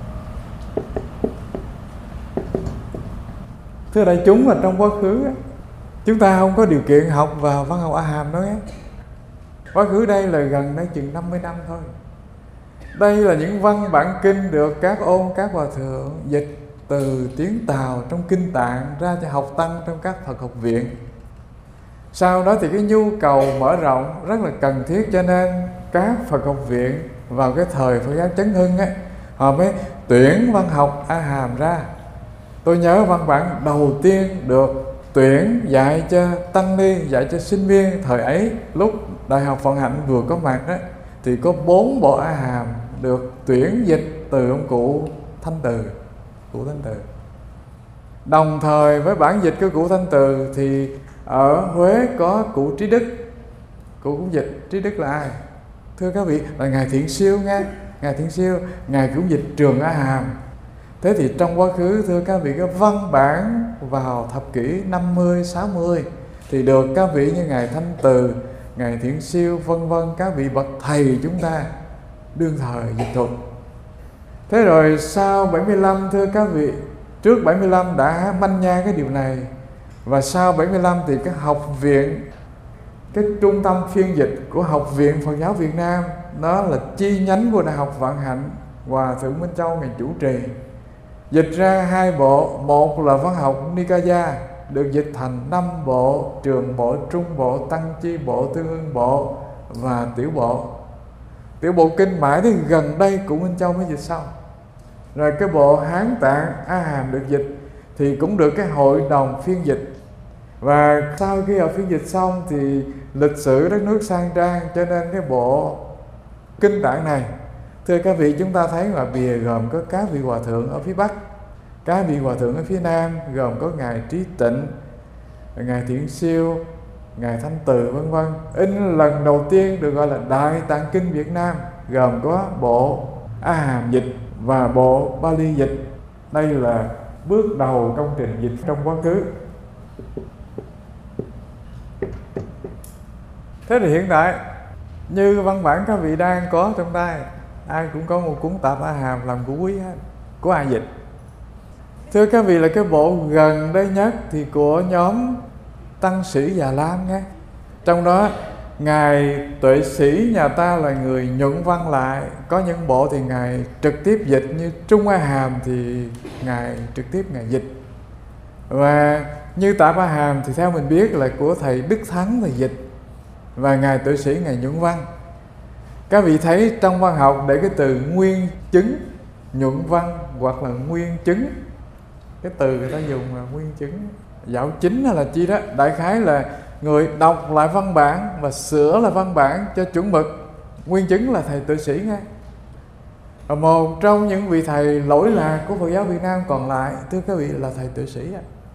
thưa đại chúng, là trong quá khứ chúng ta không có điều kiện học vào văn học A Hàm đó. Quá khứ đây là gần đây chừng 50 năm thôi. Đây là những văn bản kinh được các hòa thượng dịch từ tiếng Tàu trong kinh Tạng ra cho học tăng trong các Phật học viện. Sau đó thì cái nhu cầu mở rộng rất là cần thiết, cho nên các Phật học viện vào cái thời Phật giáo Chấn Hưng ấy, họ mới tuyển văn học A Hàm ra. Tôi nhớ văn bản đầu tiên được tuyển dạy cho tăng ni, dạy cho sinh viên thời ấy, lúc Đại học Phận Hạnh vừa có mặt đó, thì có 4 bộ A Hàm được tuyển dịch từ ông cụ Thanh Từ. Đồng thời với bản dịch của cụ Thanh Từ thì ở Huế có cụ Trí Đức, cụ cũng dịch Trí Đức là ai? Thưa các vị, là Ngài Thiện Siêu nghe. Ngài Thiện Siêu, Ngài cũng dịch Trường A Hàm. Thế thì trong quá khứ, thưa các vị, cái văn bản vào thập kỷ 50, 60 thì được các vị như Ngài Thanh Từ, Ngài Thiện Siêu vân vân, các vị bậc thầy chúng ta đương thời dịch thuật. Thế rồi sau 75, thưa các vị, trước 75 đã manh nha cái điều này, và sau 75 thì cái học viện, cái trung tâm phiên dịch của Học viện Phật giáo Việt Nam, nó là chi nhánh của Đại học Vạn Hạnh, Hòa Thượng Minh Châu Ngài chủ trì, dịch ra 2 bộ. Một là văn học Nikaya, được dịch thành 5 bộ: Trường bộ, Trung bộ, Tăng chi bộ, Tương ưng bộ và Tiểu bộ. Tiểu bộ kinh mãi đến gần đây cụ Minh Châu mới dịch xong. Rồi cái bộ Hán Tạng A Hàm được dịch thì cũng được cái hội đồng phiên dịch. Và sau khi họ phiên dịch xong thì lịch sử đất nước sang trang, cho nên cái bộ kinh tạng này, thưa các vị, chúng ta thấy là bìa gồm có các vị hòa thượng ở phía Bắc, các vị hòa thượng ở phía Nam, gồm có Ngài Trí Tịnh, Ngài Thiện Siêu, Ngài Thanh Từ vân vân. In lần đầu tiên được gọi là Đại Tạng Kinh Việt Nam, gồm có bộ A Hàm dịch và bộ Bali dịch. Đây là bước đầu công trình dịch trong quá khứ. Thế thì hiện tại, như văn bản các vị đang có trong tay, ai cũng có một cuốn Tạp A Hàm làm của quý hết. Của ai dịch? Thưa các vị, là cái bộ gần đây nhất thì của nhóm Tăng Sĩ Già Lam nghe. Trong đó Ngài Tuệ Sĩ nhà ta là người nhuận văn lại. Có những bộ thì Ngài trực tiếp dịch, như Trung A Hàm thì Ngài trực tiếp Ngài dịch. Và như Tạp A Hàm thì theo mình biết là của thầy Đức Thắng thầy dịch, và Ngài Tuệ Sĩ Ngài nhuận văn. Các vị thấy trong văn học để cái từ nguyên chứng, nhuận văn hoặc là nguyên chứng, cái từ người ta dùng là nguyên chứng, dạo chính là chi đó? Đại khái là người đọc lại văn bản và sửa lại văn bản cho chuẩn mực. Nguyên chứng là thầy Tuệ Sĩ nghe. Và một trong những vị thầy lỗi lạc của Phật giáo Việt Nam còn lại, thưa các vị, là thầy Tuệ Sĩ.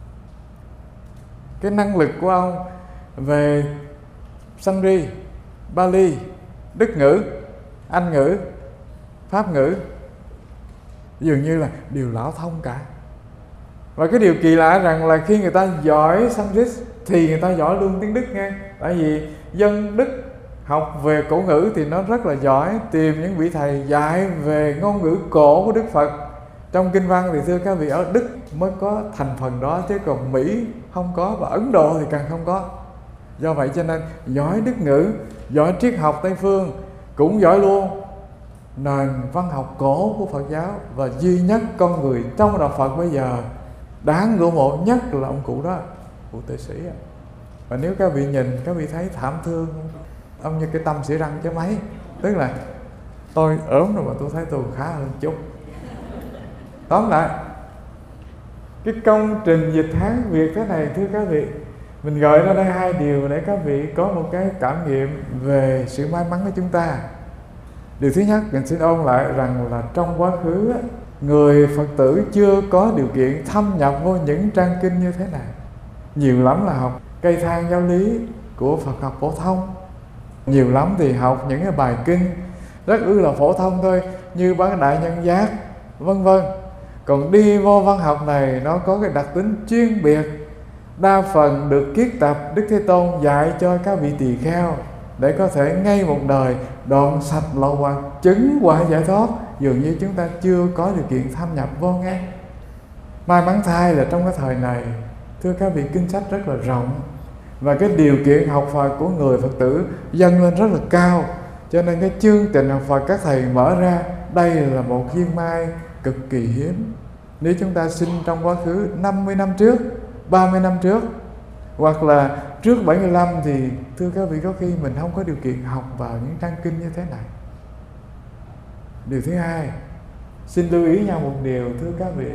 Cái năng lực của ông về Sanskrit, Bali, Đức ngữ, Anh ngữ, Pháp ngữ dường như là đều lão thông cả. Và cái điều kỳ lạ rằng là khi người ta giỏi Sanskrit thì người ta giỏi luôn tiếng Đức nghe. Tại vì dân Đức học về cổ ngữ thì nó rất là giỏi, tìm những vị thầy dạy về ngôn ngữ cổ của Đức Phật. Trong kinh văn thì thưa các vị, ở Đức mới có thành phần đó, chứ còn Mỹ không có, và Ấn Độ thì càng không có. Do vậy cho nên giỏi Đức ngữ, giỏi triết học Tây phương, cũng giỏi luôn nền văn học cổ của Phật giáo. Và duy nhất con người trong đạo Phật bây giờ đáng ngưỡng mộ nhất là ông cụ đó, cụ Tuệ Sĩ. Và nếu các vị nhìn, các vị thấy thảm thương, ông như cái tâm xỉa răng chứ mấy. Tức là tôi ốm rồi mà tôi thấy tôi khá hơn chút. Tóm lại, cái công trình dịch Hán Việt thế này, thưa các vị, mình gọi ra đây 2 điều để các vị có một cái cảm nghiệm về sự may mắn của chúng ta. Điều thứ nhất, mình xin ôn lại rằng là trong quá khứ, người Phật tử chưa có điều kiện thâm nhập vô những trang kinh như thế này. Nhiều lắm là học cây thang giáo lý của Phật học phổ thông, nhiều lắm thì học những cái bài kinh rất là phổ thông thôi, như Bán Đại Nhân Giác vân vân. Còn đi vô văn học này, nó có cái đặc tính chuyên biệt, đa phần được kiết tập Đức Thế Tôn dạy cho các vị tỳ kheo để có thể ngay một đời đoạn sạch lậu hoặc, chứng quả giải thoát. Dường như chúng ta chưa có điều kiện thâm nhập vô nghe. May mắn thay là trong cái thời này, thưa các vị, kinh sách rất là rộng, và cái điều kiện học Phật của người Phật tử dâng lên rất là cao. Cho nên cái chương trình học Phật các thầy mở ra, đây là một duyên may cực kỳ hiếm. Nếu chúng ta sinh trong quá khứ 50 năm trước, 30 năm trước, hoặc là trước 75 thì thưa các vị, có khi mình không có điều kiện học vào những trang kinh như thế này. Điều thứ hai, xin lưu ý nhau một điều, thưa các vị.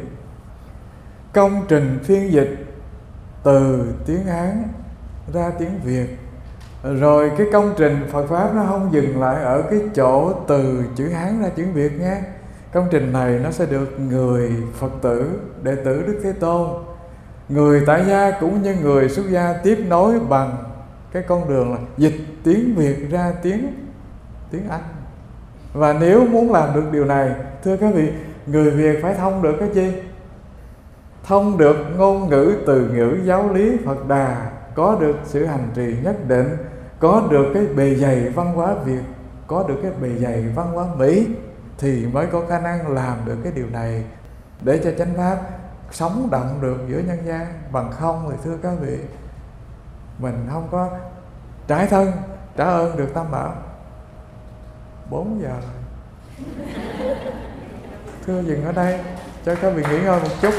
Công trình phiên dịch từ tiếng Hán ra tiếng Việt, rồi cái công trình Phật Pháp nó không dừng lại ở cái chỗ từ chữ Hán ra chữ Việt nghe. Công trình này nó sẽ được người Phật tử, đệ tử Đức Thế Tôn, người tại gia cũng như người xuất gia tiếp nối bằng cái con đường là dịch tiếng Việt ra tiếng Anh. Và nếu muốn làm được điều này, thưa các vị, người Việt phải thông được cái gì? Thông được ngôn ngữ, từ ngữ, giáo lý Phật Đà, có được sự hành trì nhất định, có được cái bề dày văn hóa Việt, có được cái bề dày văn hóa Mỹ, thì mới có khả năng làm được cái điều này để cho chánh pháp sống động được giữa nhân gian. Bằng không thì thưa các vị, mình không có trái thân trả ơn được Tam Bảo. 4 giờ thưa dừng ở đây cho các vị nghỉ ngơi một chút.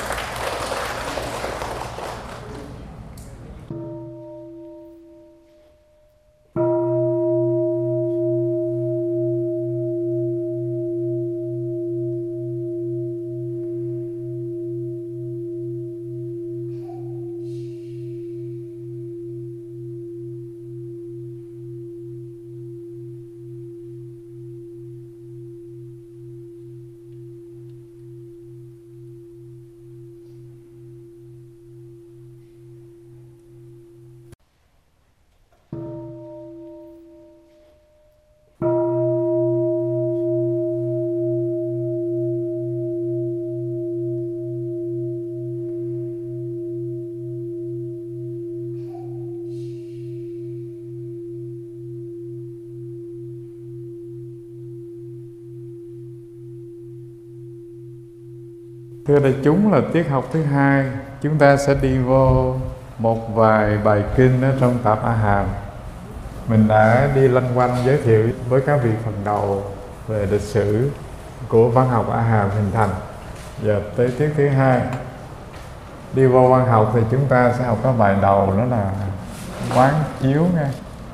Thưa đại chúng, là tiết học thứ 2, chúng ta sẽ đi vô một vài bài kinh ở trong Tạp A Hàm. Mình đã đi lanh quanh giới thiệu với các vị phần đầu về lịch sử của văn học A Hàm hình thành. Giờ tới tiết thứ 2, đi vô văn học thì chúng ta sẽ học các bài đầu, đó là quán chiếu nha.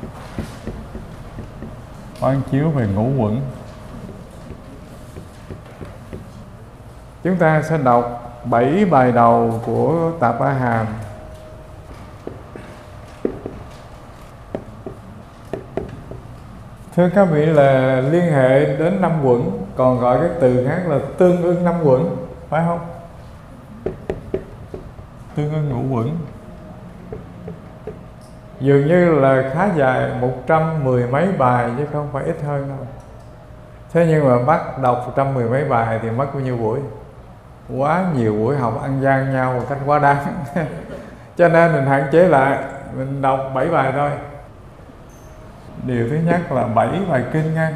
Quán chiếu về ngũ uẩn. Chúng ta sẽ đọc 7 bài đầu của Tạp A Hàm. Thưa các vị, là liên hệ đến 5 uẩn, còn gọi cái từ khác là tương ưng 5 uẩn, phải không? Tương ưng ngũ uẩn. Dường như là khá dài, 110 mấy bài chứ không phải ít hơn đâu. Thế nhưng mà bắt đọc 110 mấy bài thì mất bao nhiêu buổi? Quá nhiều buổi học ăn gian nhau một cách quá đáng. Cho nên mình hạn chế lại, mình đọc 7 bài thôi. Điều thứ nhất là 7 bài kinh nha.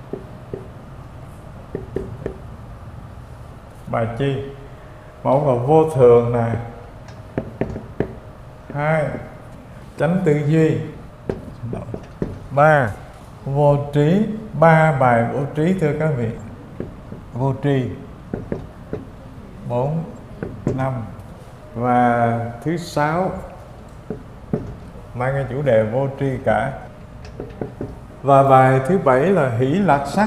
Bài chi? Một là vô thường nè. 2, chánh tư duy. 3, vô trí. 3 bài vô trí thưa các vị. Vô tri. 4, 5. Và thứ 6 mang cái chủ đề vô tri cả. Và bài thứ 7 là hỷ lạc sắc.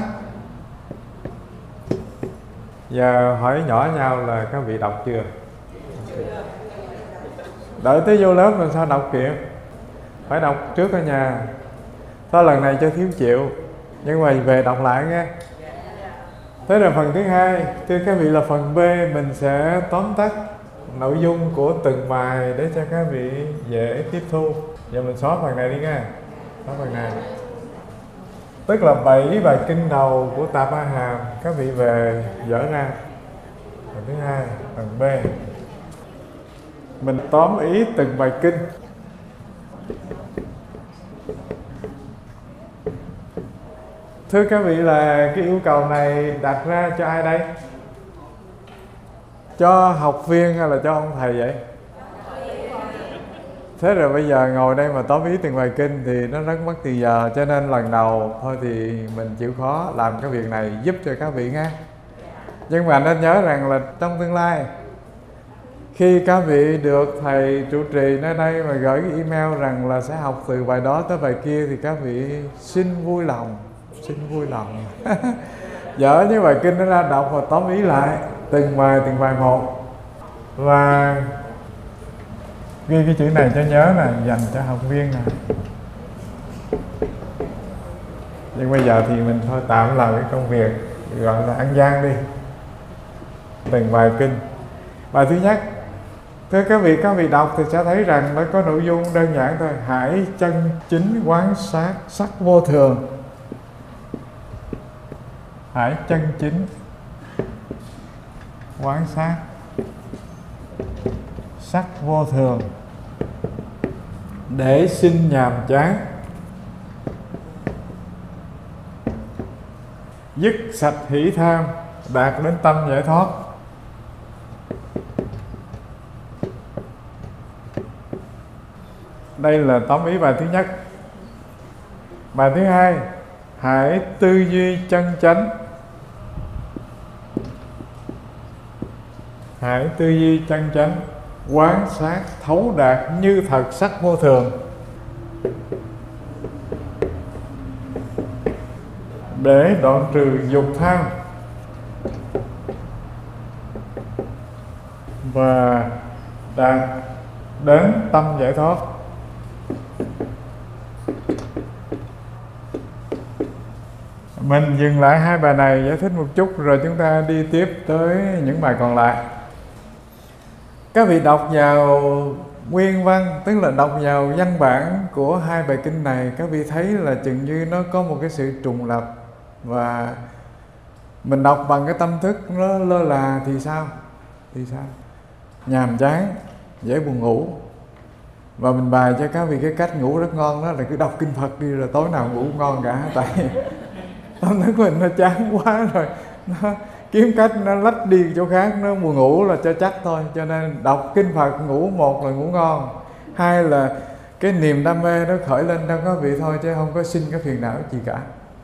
Giờ hỏi nhỏ nhau là các vị đọc chưa? Đợi tới vô lớp làm sao đọc kịp? Phải đọc trước ở nhà. Thôi lần này cho thiếu chịu, nhưng mà về đọc lại nghe. Thế là phần thứ 2, thưa các vị, là phần B. Mình sẽ tóm tắt nội dung của từng bài để cho các vị dễ tiếp thu. Giờ mình xóa phần này đi nha. Xóa phần này. Tức là 7 bài kinh đầu của Tạp A Hàm, các vị về dở ra. Phần thứ 2, phần B. Mình tóm ý từng bài kinh. Thưa các vị, là cái yêu cầu này đặt ra cho ai đây? Cho học viên hay là cho ông thầy vậy? Thế rồi bây giờ ngồi đây mà tóm ý từng bài kinh thì nó rất mất thời giờ. Cho nên lần đầu thôi thì mình chịu khó làm cái việc này giúp cho các vị nghe. Nhưng mà nên nhớ rằng là trong tương lai, khi các vị được thầy trụ trì nơi đây mà gửi cái email rằng là sẽ học từ bài đó tới bài kia, thì các vị xin vui lòng dở những bài kinh đó ra, đọc và tóm ý lại từng bài một. Và ghi cái chữ này cho nhớ là dành cho học viên nè. Nhưng bây giờ thì mình thôi tạm làm cái công việc gọi là ăn gian đi. Từng bài kinh. Bài thứ nhất Thưa các vị đọc thì sẽ thấy rằng nó có nội dung đơn giản thôi: hãy chân chính quán sát sắc vô thường. Hãy chân chính quán sát sắc vô thường để sinh nhàm chán, dứt sạch hỷ tham, đạt đến tâm giải thoát. Đây là tóm ý bài thứ nhất. Bài thứ hai: hãy tư duy chân chánh. Hãy tư duy chân chánh, quán sát thấu đạt như thật sắc vô thường để đoạn trừ dục tham và đạt đến tâm giải thoát. Mình dừng lại hai bài này giải thích một chút rồi chúng ta đi tiếp tới những bài còn lại. Các vị đọc vào nguyên văn, tức là đọc vào văn bản của hai bài kinh này, các vị thấy là chừng như nó có một cái sự trùng lập, và mình đọc bằng cái tâm thức nó lơ là thì sao? Nhàm chán, dễ buồn ngủ. Và mình bài cho các vị cái cách ngủ rất ngon, đó là cứ đọc kinh Phật đi rồi tối nào ngủ ngon cả. Tại tâm thức mình nó chán quá rồi, nó kiếm cách nó lách đi chỗ khác, nó buồn ngủ là cho chắc thôi. Cho nên đọc kinh Phật ngủ, một là ngủ ngon, hai là cái niềm đam mê nó khởi lên trong các vị thôi, chứ không có sinh cái phiền não gì cả.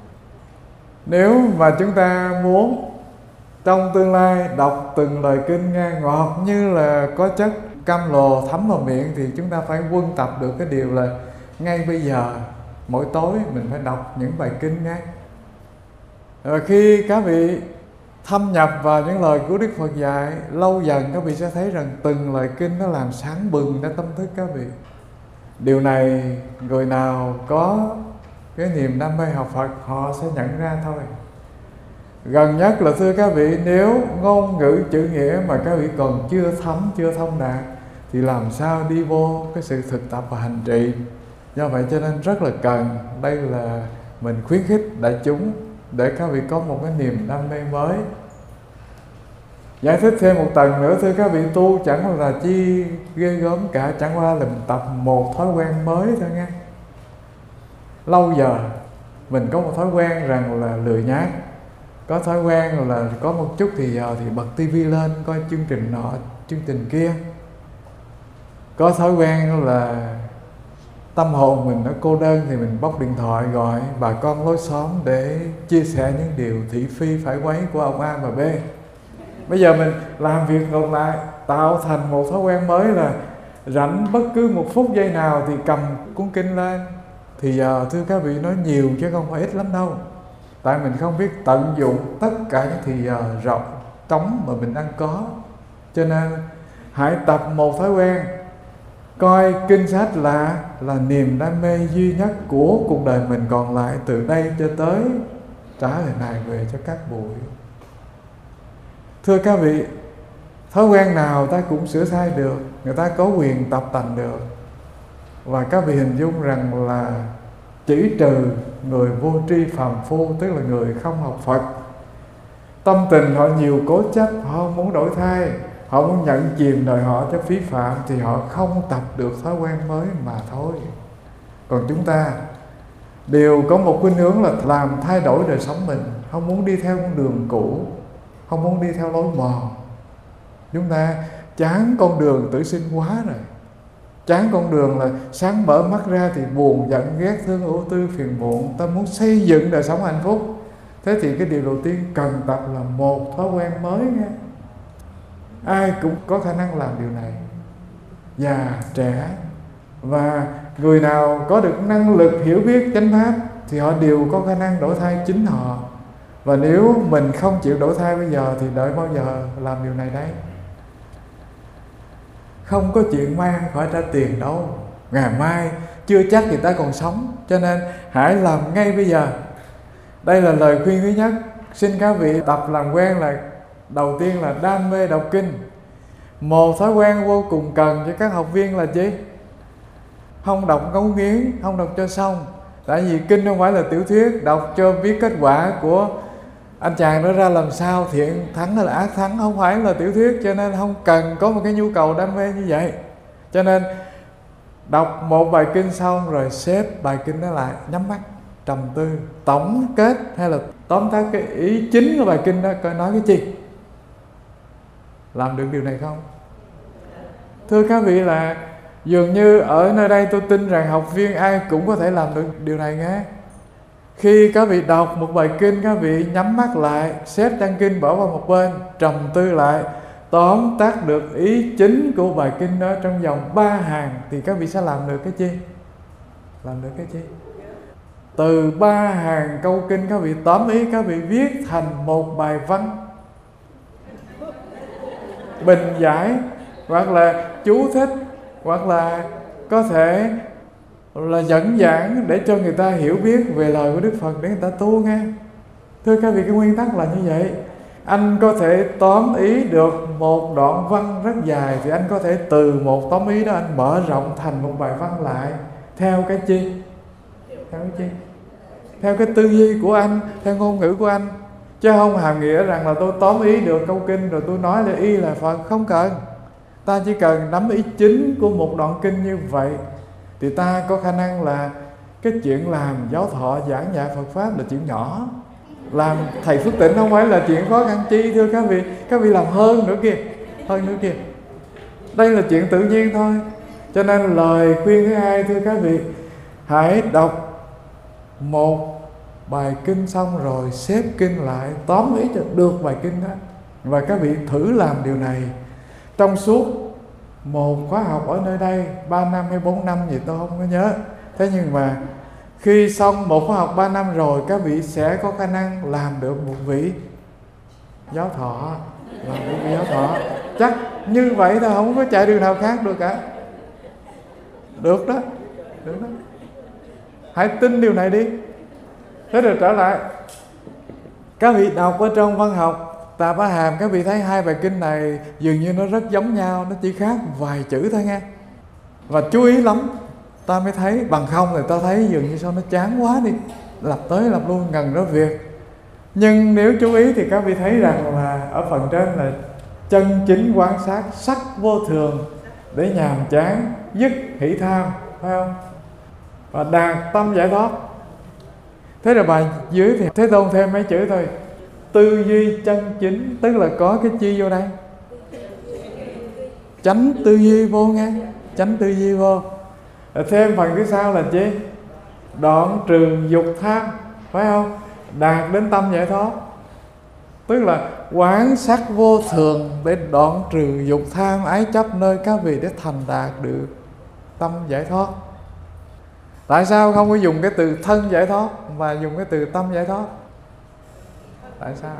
Nếu mà chúng ta muốn trong tương lai đọc từng lời kinh nghe ngọt như là có chất cam lồ thấm vào miệng, thì chúng ta phải quân tập được cái điều là ngay bây giờ mỗi tối mình phải đọc những bài kinh ngay. Và khi các vị thâm nhập vào những lời của Đức Phật dạy, lâu dần các vị sẽ thấy rằng từng lời kinh nó làm sáng bừng ra tâm thức các vị. Điều này người nào có cái niềm đam mê học Phật họ sẽ nhận ra thôi. Gần nhất là thưa các vị, nếu ngôn ngữ chữ nghĩa mà các vị còn chưa thấm, chưa thông đạt thì làm sao đi vô cái sự thực tập và hành trì. Do vậy cho nên rất là cần, đây là mình khuyến khích đại chúng để các vị có một cái niềm đam mê mới. Giải thích thêm một tầng nữa, thưa các vị, tu chẳng là chi ghê gớm cả, chẳng qua là mình tập một thói quen mới thôi nghe. Lâu giờ mình có một thói quen rằng là lười nhác, có thói quen là có một chút thì giờ thì bật tivi lên coi chương trình nọ chương trình kia, có thói quen là tâm hồn mình nó cô đơn thì mình bóc điện thoại gọi bà con lối xóm để chia sẻ những điều thị phi phải quấy của ông A và B. Bây giờ mình làm việc ngược lại, tạo thành một thói quen mới là rảnh bất cứ một phút giây nào thì cầm cuốn kinh lên. Thì giờ thưa các vị, nói nhiều chứ không phải ít lắm đâu. Tại mình không biết tận dụng tất cả những thì giờ rộng trống mà mình đang có. Cho nên hãy tập một thói quen coi kinh sách là niềm đam mê duy nhất của cuộc đời mình còn lại, từ đây cho tới trả lời này về cho các buổi. Thưa các vị, thói quen nào ta cũng sửa sai được, người ta có quyền tập tành được. Và các vị hình dung rằng là chỉ trừ người vô tri phàm phu, tức là người không học Phật, tâm tình họ nhiều cố chấp, họ không muốn đổi thay, họ muốn nhận chìm đời họ cho phí phạm, thì họ không tập được thói quen mới mà thôi. Còn chúng ta đều có một khuynh hướng là làm thay đổi đời sống mình, không muốn đi theo con đường cũ, không muốn đi theo lối mòn. Chúng ta chán con đường tử sinh quá rồi. Chán con đường là sáng mở mắt ra thì buồn, giận, ghét, thương, ưu tư, phiền muộn. Ta muốn xây dựng đời sống hạnh phúc. Thế thì cái điều đầu tiên cần tập là một thói quen mới nha. Ai cũng có khả năng làm điều này, già, trẻ. Và người nào có được năng lực hiểu biết chánh pháp thì họ đều có khả năng đổi thay chính họ. Và nếu mình không chịu đổi thay bây giờ thì đợi bao giờ làm điều này đấy? Không có chuyện mai ăn khỏi trả tiền đâu. Ngày mai chưa chắc người ta còn sống. Cho nên hãy làm ngay bây giờ. Đây là lời khuyên thứ nhất. Xin các vị tập làm quen là đầu tiên là đam mê đọc kinh. Một thói quen vô cùng cần cho các học viên là gì? Không đọc ngấu nghiến, không đọc cho xong. Tại vì kinh không phải là tiểu thuyết, đọc cho biết kết quả của anh chàng đó ra làm sao, thiện thắng hay là ác thắng, không phải là tiểu thuyết. Cho nên không cần có một cái nhu cầu đam mê như vậy. Cho nên đọc một bài kinh xong rồi xếp bài kinh đó lại, nhắm mắt trầm tư, tổng kết hay là tóm tắt cái ý chính của bài kinh đó, coi nói cái gì. Làm được điều này không? Thưa các vị, là dường như ở nơi đây tôi tin rằng học viên ai cũng có thể làm được điều này nghe. Khi các vị đọc một bài kinh, các vị nhắm mắt lại, xếp trang kinh bỏ vào một bên, trầm tư lại, tóm tắt được ý chính của bài kinh đó trong vòng 3 hàng, thì các vị sẽ làm được cái chi? Làm được cái chi? Từ 3 hàng câu kinh các vị tóm ý, các vị viết thành một bài văn bình giải, hoặc là chú thích, hoặc là có thể là dẫn giảng để cho người ta hiểu biết về lời của Đức Phật để người ta tu nghe. Thưa các vị, cái nguyên tắc là như vậy. Anh có thể tóm ý được một đoạn văn rất dài, thì anh có thể từ một tóm ý đó anh mở rộng thành một bài văn lại. Theo cái chi? Theo cái chi? Theo cái tư duy của anh, theo ngôn ngữ của anh. Chứ không hàm nghĩa rằng là tôi tóm ý được câu kinh rồi tôi nói là y là Phật. Không cần. Ta chỉ cần nắm ý chính của một đoạn kinh như vậy thì ta có khả năng là cái chuyện làm giáo thọ giảng dạy Phật Pháp là chuyện nhỏ. Làm thầy Phước Tịnh không phải là chuyện khó khăn chi. Thưa các vị, các vị làm hơn nữa kìa. Hơn nữa kìa. Đây là chuyện tự nhiên thôi. Cho nên lời khuyên thứ hai, thưa các vị, hãy đọc một bài kinh xong rồi xếp kinh lại, tóm ý cho được bài kinh đó. Và các vị thử làm điều này trong suốt một khóa học ở nơi đây, 3 năm hay 4 năm gì tôi không có nhớ. Thế nhưng mà khi xong một khóa học 3 năm rồi, các vị sẽ có khả năng làm được một vị giáo thọ. Làm được vị giáo thọ. Chắc như vậy thôi, không có chạy đường nào khác được cả. Được đó. Được đó. Hãy tin điều này đi. Thế rồi trở lại, các vị đọc ở trong văn học Tạp Á Hàm, các vị thấy hai bài kinh này dường như nó rất giống nhau, nó chỉ khác vài chữ thôi nghe. Và chú ý lắm, ta mới thấy, bằng không thì ta thấy dường như sao nó chán quá đi, lặp tới lặp lui ngần đó việc. Nhưng nếu chú ý thì các vị thấy rằng là ở phần trên là chân chính quan sát sắc vô thường để nhàm chán, dứt hỷ tham, phải không? Và đạt tâm giải thoát. Thế rồi bài dưới thì Thế Tôn thêm mấy chữ thôi: tư duy chân chính, tức là có cái chi vô đây? Chánh tư duy vô nghe, chánh tư duy vô. Rồi thêm phần thứ sau là chi? Đoạn trừ dục tham, phải không? Đạt đến tâm giải thoát. Tức là quán sát vô thường để đoạn trừ dục tham ái chấp nơi các vị để thành đạt được tâm giải thoát. Tại sao không có dùng cái từ thân giải thoát mà dùng cái từ tâm giải thoát? Tại sao?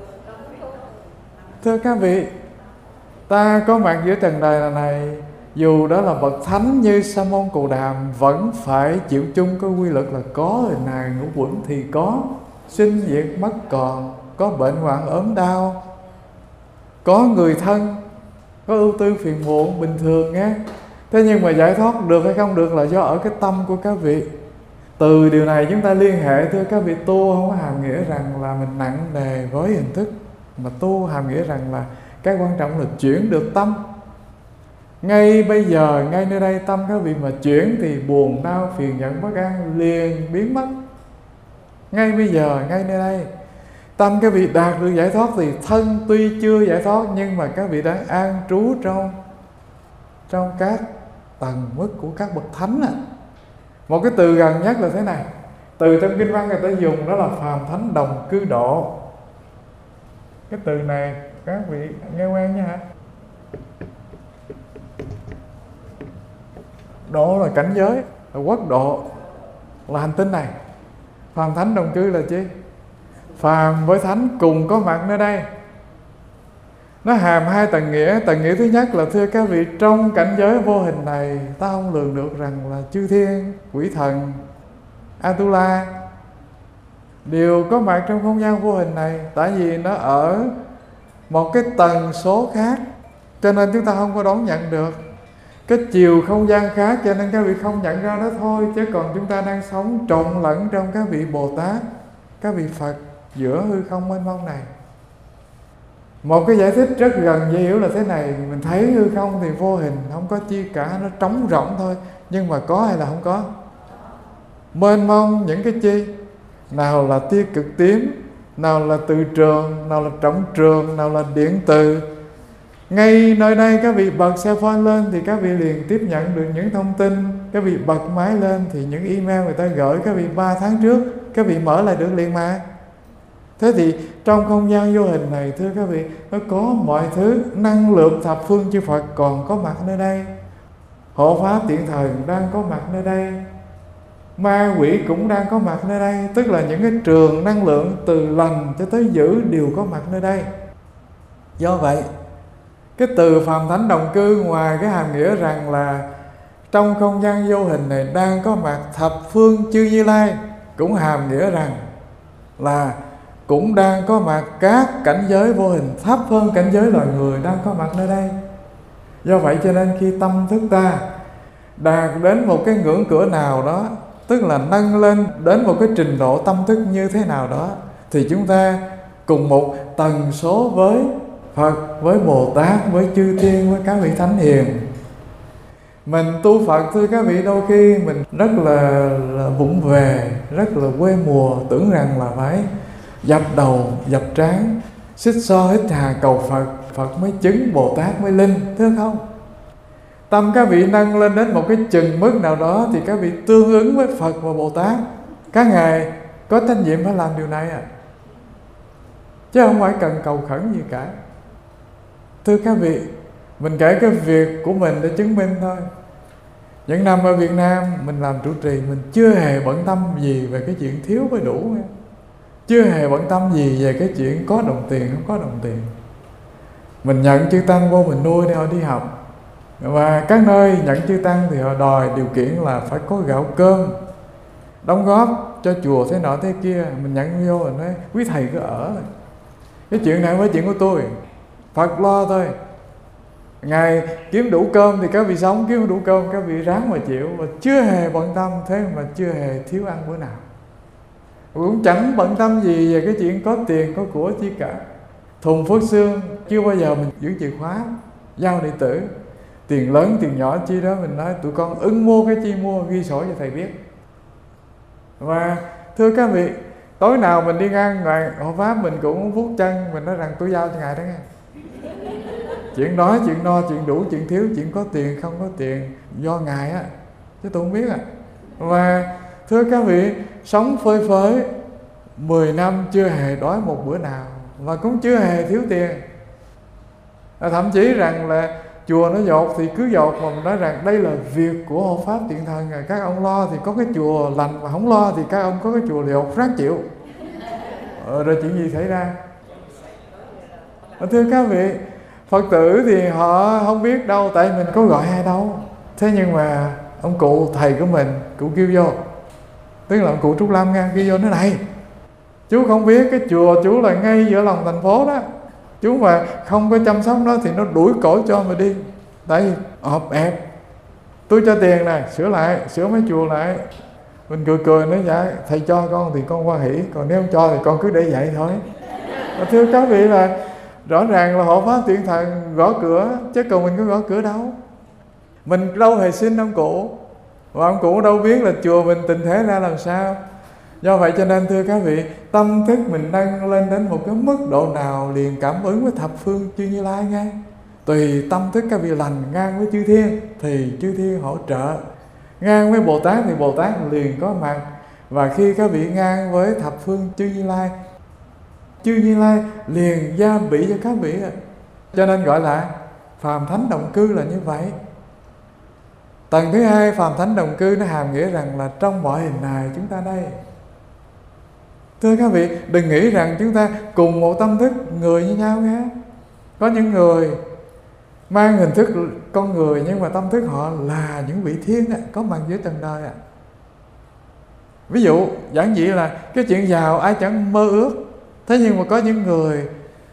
Thưa các vị, ta có mặt giữa trần đời này, dù đó là bậc thánh như Sa môn Cù Đàm, vẫn phải chịu chung cái quy luật là có hình hài ngũ quẩn thì có, sinh diệt mất còn, có bệnh hoạn ốm đau, có người thân, có ưu tư phiền muộn bình thường nghe. Thế nhưng mà giải thoát được hay không được là do ở cái tâm của các vị. Từ điều này chúng ta liên hệ, thưa các vị, tu không có hàm nghĩa rằng là mình nặng nề với hình thức, mà tu hàm nghĩa rằng là cái quan trọng là chuyển được tâm. Ngay bây giờ, ngay nơi đây, tâm các vị mà chuyển thì buồn đau phiền giận bất an liền biến mất. Ngay bây giờ, ngay nơi đây, tâm các vị đạt được giải thoát thì thân tuy chưa giải thoát nhưng mà các vị đang an trú trong các tầng mức của các bậc thánh. Một cái từ gần nhất là thế này, từ trong kinh văn người ta dùng đó là phàm thánh đồng cư độ. Cái từ này các vị nghe quen nha hả? Độ là cảnh giới, là quốc độ, là hành tinh này. Phàm thánh đồng cư là chi? Phàm với thánh cùng có mặt nơi đây. Nó hàm hai tầng nghĩa. Tầng nghĩa thứ nhất là, thưa các vị, trong cảnh giới vô hình này, ta không lường được rằng là chư thiên, quỷ thần, Atula đều có mặt trong không gian vô hình này. Tại vì nó ở một cái tần số khác. cho nên chúng ta không có đón nhận được cái chiều không gian khác, cho nên các vị không nhận ra nó thôi. Chứ còn chúng ta đang sống trộn lẫn trong các vị Bồ Tát, các vị Phật giữa hư không mênh mông này. Một cái giải thích rất gần dễ hiểu là thế này: mình thấy hư không thì vô hình, không có chi cả, nó trống rỗng thôi. Nhưng mà có hay là không có? Mênh mông những cái chi? Nào là tia cực tím, nào là từ trường, nào là trọng trường, nào là điện từ. Ngay nơi đây các vị bật cell phone lên thì các vị liền tiếp nhận được những thông tin. Các vị bật máy lên thì những email người ta gửi các vị 3 tháng trước, các vị mở lại được liền mà. Thế thì trong không gian vô hình này, thưa các vị, nó có mọi thứ. Năng lượng thập phương chư Phật còn có mặt nơi đây, hộ pháp tiện thần đang có mặt nơi đây, ma quỷ cũng đang có mặt nơi đây. Tức là những cái trường năng lượng từ lành cho tới dữ đều có mặt nơi đây. Do vậy cái từ phàm thánh đồng cư, ngoài cái hàm nghĩa rằng là trong không gian vô hình này đang có mặt thập phương chư Như Lai, cũng hàm nghĩa rằng là cũng đang có mặt các cảnh giới vô hình thấp hơn cảnh giới loài người đang có mặt nơi đây. Do vậy cho nên khi tâm thức ta đạt đến một cái ngưỡng cửa nào đó, tức là nâng lên đến một cái trình độ tâm thức như thế nào đó, thì chúng ta cùng một tần số với Phật, với Bồ Tát, với chư thiên, với các vị thánh hiền. Mình tu Phật, thưa các vị, đôi khi mình rất là vụng về, rất là quê mùa, tưởng rằng là phải dập đầu, dập trán, xích so hít hà cầu Phật, Phật mới chứng, Bồ Tát mới linh. Thưa không? Tâm các vị nâng lên đến một cái chừng mức nào đó thì các vị tương ứng với Phật và Bồ Tát. Các ngài có trách nhiệm phải làm điều này chứ không phải cần cầu khẩn gì cả. Thưa các vị, mình kể cái việc của mình để chứng minh thôi. Những năm ở Việt Nam mình làm trụ trì, mình chưa hề bận tâm gì về cái chuyện thiếu với đủ, chưa hề bận tâm gì về cái chuyện có đồng tiền không có đồng tiền. Mình nhận chư tăng vô mình nuôi để họ đi học. Và các nơi nhận chư tăng thì họ đòi điều kiện là phải có gạo cơm, đóng góp cho chùa thế nọ thế kia. Mình nhận vô mình nói quý thầy cứ ở, cái chuyện này không phải chuyện của tôi, Phật lo thôi. Ngài kiếm đủ cơm thì các vị sống, kiếm không đủ cơm các vị ráng mà chịu. Và chưa hề bận tâm, thế mà chưa hề thiếu ăn bữa nào. Cũng chẳng bận tâm gì về cái chuyện có tiền có của chi cả. Thùng Phước Xương chưa bao giờ mình giữ chìa khóa giao đệ tử. Tiền lớn tiền nhỏ chi đó mình nói tụi con ưng mua cái chi mua, ghi sổ cho thầy biết. Và thưa các vị, tối nào mình đi ngang ngoài hộ pháp mình cũng vuốt chân, mình nói rằng tôi giao cho ngài đó nghe. Chuyện đó, chuyện no, chuyện đủ, chuyện thiếu, chuyện có tiền không có tiền do ngài á, chứ tôi không biết Và thưa các vị, sống phơi phới 10 năm chưa hề đói một bữa nào, và cũng chưa hề thiếu tiền. Thậm chí rằng là chùa nó dột thì cứ dột, mà mình nói rằng đây là việc của hộ pháp tiện thần. Các ông lo thì có cái chùa lành, mà không lo thì các ông có cái chùa dột ráng chịu. Rồi chuyện gì xảy ra? Thưa các vị, Phật tử thì họ không biết đâu, tại mình có gọi ai đâu. Thế nhưng mà ông cụ thầy của mình, cụ kêu vô, tức là ông cụ Trúc Lâm nha, kêu vô nói này, chú không biết cái chùa chú là ngay giữa lòng thành phố đó, chú mà không có chăm sóc nó thì nó đuổi cổ cho mà đi. Tại vì ọp ẹp, tôi cho tiền này, sửa lại, sửa mấy chùa lại. Mình cười cười nói dạ thầy cho con thì con hoan hỷ, còn nếu không cho thì con cứ để vậy thôi. Thưa các vị, là rõ ràng là hộ pháp tiện thần gõ cửa, chứ còn mình có gõ cửa đâu. Mình đâu hề xin ông cụ, và ông cụ đâu biết là chùa mình tình thế ra làm sao. Do vậy cho nên thưa các vị, tâm thức mình nâng lên đến một cái mức độ nào liền cảm ứng với thập phương chư Như Lai ngay. Tùy tâm thức các vị lành ngang với chư thiên thì chư thiên hỗ trợ, ngang với Bồ Tát thì Bồ Tát liền có mặt. Và khi các vị ngang với thập phương chư Như Lai, chư Như Lai liền gia bị cho các vị. Cho nên gọi là phàm thánh đồng cư là như vậy. Tầng thứ hai, phàm thánh đồng cư, nó hàm nghĩa rằng là trong mọi hình hài chúng ta đây. Thưa các vị, đừng nghĩ rằng chúng ta cùng một tâm thức người như nhau nhé. Có những người mang hình thức con người, nhưng mà tâm thức họ là những vị thiên có mặt dưới trần đời Ví dụ giản dị là cái chuyện giàu ai chẳng mơ ước. Thế nhưng mà có những người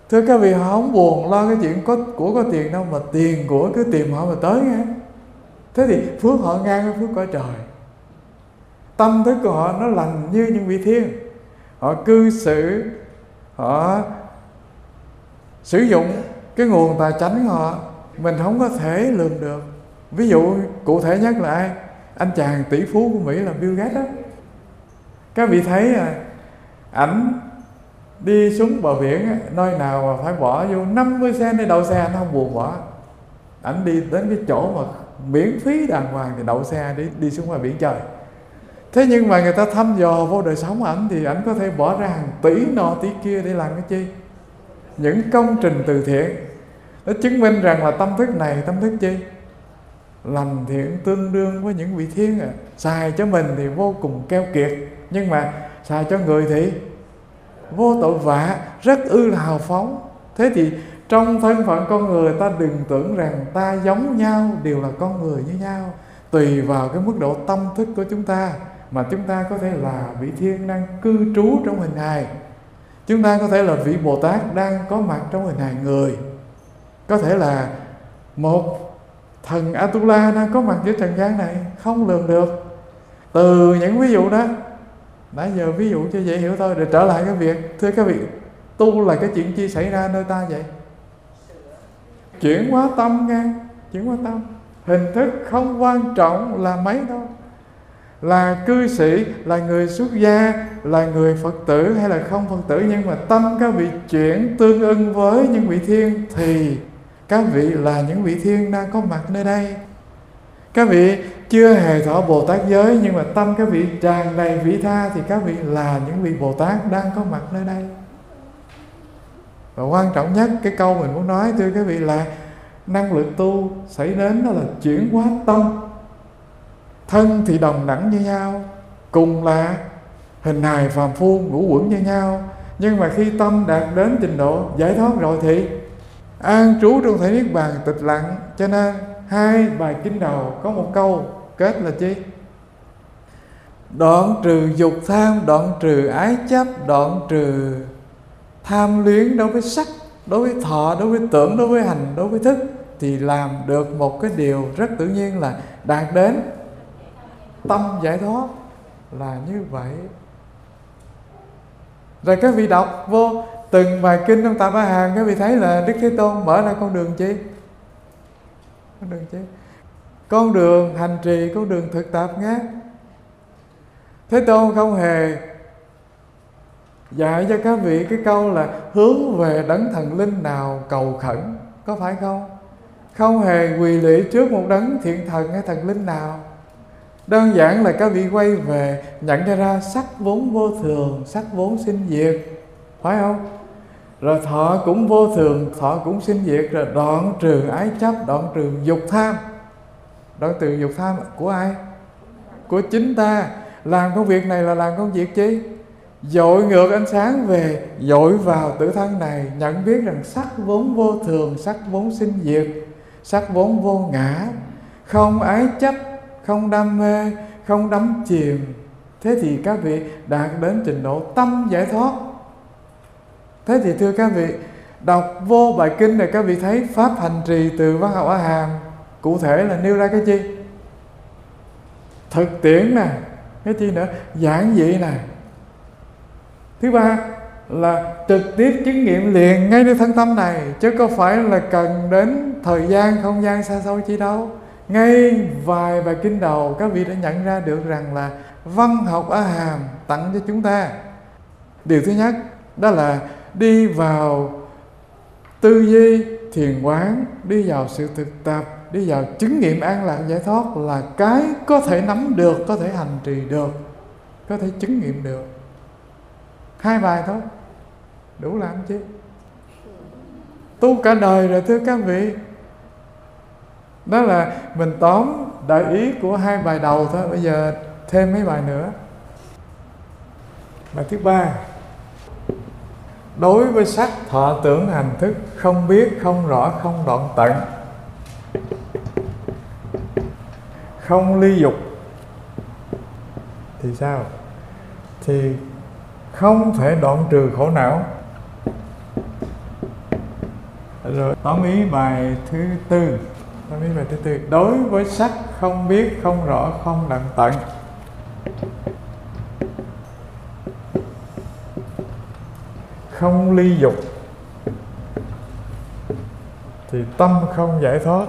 Thưa các vị, họ không buồn lo cái chuyện có tiền đâu, mà tiền của cứ tìm họ mà tới nghe. Thế thì phước họ ngang với phước cõi trời. Tâm thức của họ nó lành như những vị thiên. Họ cư xử, họ sử dụng cái nguồn tài chánh của họ mình không có thể lường được. Ví dụ cụ thể nhất là ai? Anh chàng tỷ phú của Mỹ là Bill Gates đó. Các vị thấy ảnh đi xuống bờ biển, nơi nào mà phải bỏ vô 50 cent để đậu xe, anh không buồn bỏ. Ảnh đi đến cái chỗ mà miễn phí đàng hoàng thì đậu xe để đi xuống ngoài biển trời. Thế nhưng mà người ta thăm dò vô đời sống ảnh thì ảnh có thể bỏ ra hàng tỷ nọ tỷ kia để làm cái chi? Những công trình từ thiện. Nó chứng minh rằng là tâm thức này, tâm thức chi? Lành thiện tương đương với những vị thiên. Xài cho mình thì vô cùng keo kiệt, nhưng mà xài cho người thì vô tội vạ, rất ư là hào phóng. Thế thì trong thân phận con người, ta đừng tưởng rằng ta giống nhau, đều là con người như nhau. Tùy vào cái mức độ tâm thức của chúng ta mà chúng ta có thể là vị thiên đang cư trú trong hình hài. Chúng ta có thể là vị Bồ Tát đang có mặt trong hình hài người. Có thể là một thần Atula đang có mặt dưới trần gian này, không lường được. Từ những ví dụ đó, nãy giờ ví dụ cho dễ hiểu thôi, để trở lại cái việc. Thưa các vị, tu là cái chuyện chi xảy ra nơi ta vậy? Chuyển hóa tâm nghe, chuyển hóa tâm. Hình thức không quan trọng là mấy đâu. Là cư sĩ, là người xuất gia, là người Phật tử hay là không Phật tử, nhưng mà tâm các vị chuyển tương ưng với những vị thiên thì các vị là những vị thiên đang có mặt nơi đây. Các vị chưa hề thọ Bồ Tát giới, nhưng mà tâm các vị tràn đầy vị tha thì các vị là những vị Bồ Tát đang có mặt nơi đây. Và quan trọng nhất, cái câu mình muốn nói thưa các vị là năng lực tu xảy đến đó là chuyển hóa tâm. Thân thì đồng đẳng như nhau, cùng là hình hài phàm phu ngũ uẩn như nhau, nhưng mà khi tâm đạt đến trình độ giải thoát rồi thì an trú trong thể niết bàn tịch lặng. Cho nên hai bài kinh đầu có một câu kết là chi? Đoạn trừ dục tham, đoạn trừ ái chấp, đoạn trừ tham luyến đối với sắc, đối với thọ, đối với tưởng, đối với hành, đối với thức, thì làm được một cái điều rất tự nhiên là đạt đến tâm giải thoát là như vậy. Rồi các vị đọc vô từng bài kinh trong Tạp A Hàm, các vị thấy là Đức Thế Tôn mở ra con đường chi? Con đường chi? Con đường hành trì, con đường thực tập nghe. Thế Tôn không hề dạy cho các vị cái câu là hướng về đấng thần linh nào cầu khẩn, có phải không? Không hề quỳ lạy trước một đấng thiện thần hay thần linh nào. Đơn giản là các vị quay về nhận ra sắc vốn vô thường, sắc vốn sinh diệt, phải không? Rồi thọ cũng vô thường, thọ cũng sinh diệt. Rồi đoạn trừ ái chấp, đoạn trừ dục tham. Đoạn trừ dục tham của ai? Của chính ta. Làm công việc này là làm công việc chi? Dội ngược ánh sáng về, dội vào tử thân này, nhận biết rằng sắc vốn vô thường, sắc vốn sinh diệt, sắc vốn vô ngã, không ái chấp, không đam mê, không đắm chìm. Thế thì các vị đạt đến trình độ tâm giải thoát. Thế thì thưa các vị, đọc vô bài kinh này các vị thấy pháp hành trì từ Văn Học A Hàm cụ thể là nêu ra cái chi? Thực tiễn nè, cái chi nữa? Giản dị nè. Thứ ba là trực tiếp chứng nghiệm liền ngay nơi thân tâm này, chứ có phải là cần đến thời gian, không gian xa xôi chi đâu. Ngay vài bài kinh đầu các vị đã nhận ra được rằng là Văn Học A Hàm tặng cho chúng ta điều thứ nhất, đó là đi vào tư duy thiền quán, đi vào sự thực tập, đi vào chứng nghiệm an lạc giải thoát là cái có thể nắm được, có thể hành trì được, có thể chứng nghiệm được. Hai bài thôi đủ làm chứ. Tu cả đời rồi thưa các vị. Đó là mình tóm đại ý của hai bài đầu thôi. Bây giờ thêm mấy bài nữa. Bài thứ ba, đối với sắc thọ tưởng hành thức không biết, không rõ, không đoạn tận, không ly dục thì sao? Thì không thể đoạn trừ khổ não. Rồi tóm ý bài thứ tư. Tóm ý bài thứ tư: đối với sắc không biết, không rõ, không đặng tận, không ly dục, thì tâm không giải thoát,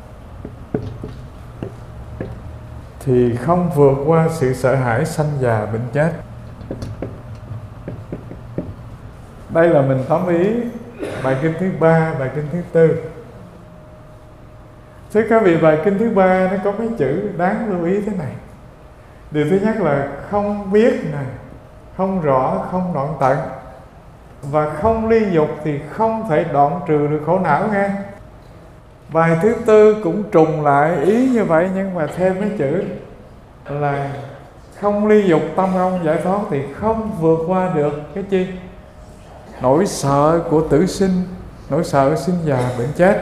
thì không vượt qua sự sợ hãi sanh già bệnh chết. Đây là mình tóm ý bài kinh thứ ba, bài kinh thứ tư. Thưa các vị, bài kinh thứ ba nó có mấy chữ đáng lưu ý thế này. Điều thứ nhất là không biết nè, không rõ, không đoạn tận, và không ly dục thì không thể đoạn trừ được khổ não nghe. Bài thứ tư cũng trùng lại ý như vậy, nhưng mà thêm mấy chữ là không ly dục, tâm không giải thoát, thì không vượt qua được cái chi? Nỗi sợ của tử sinh, nỗi sợ sinh già bệnh chết.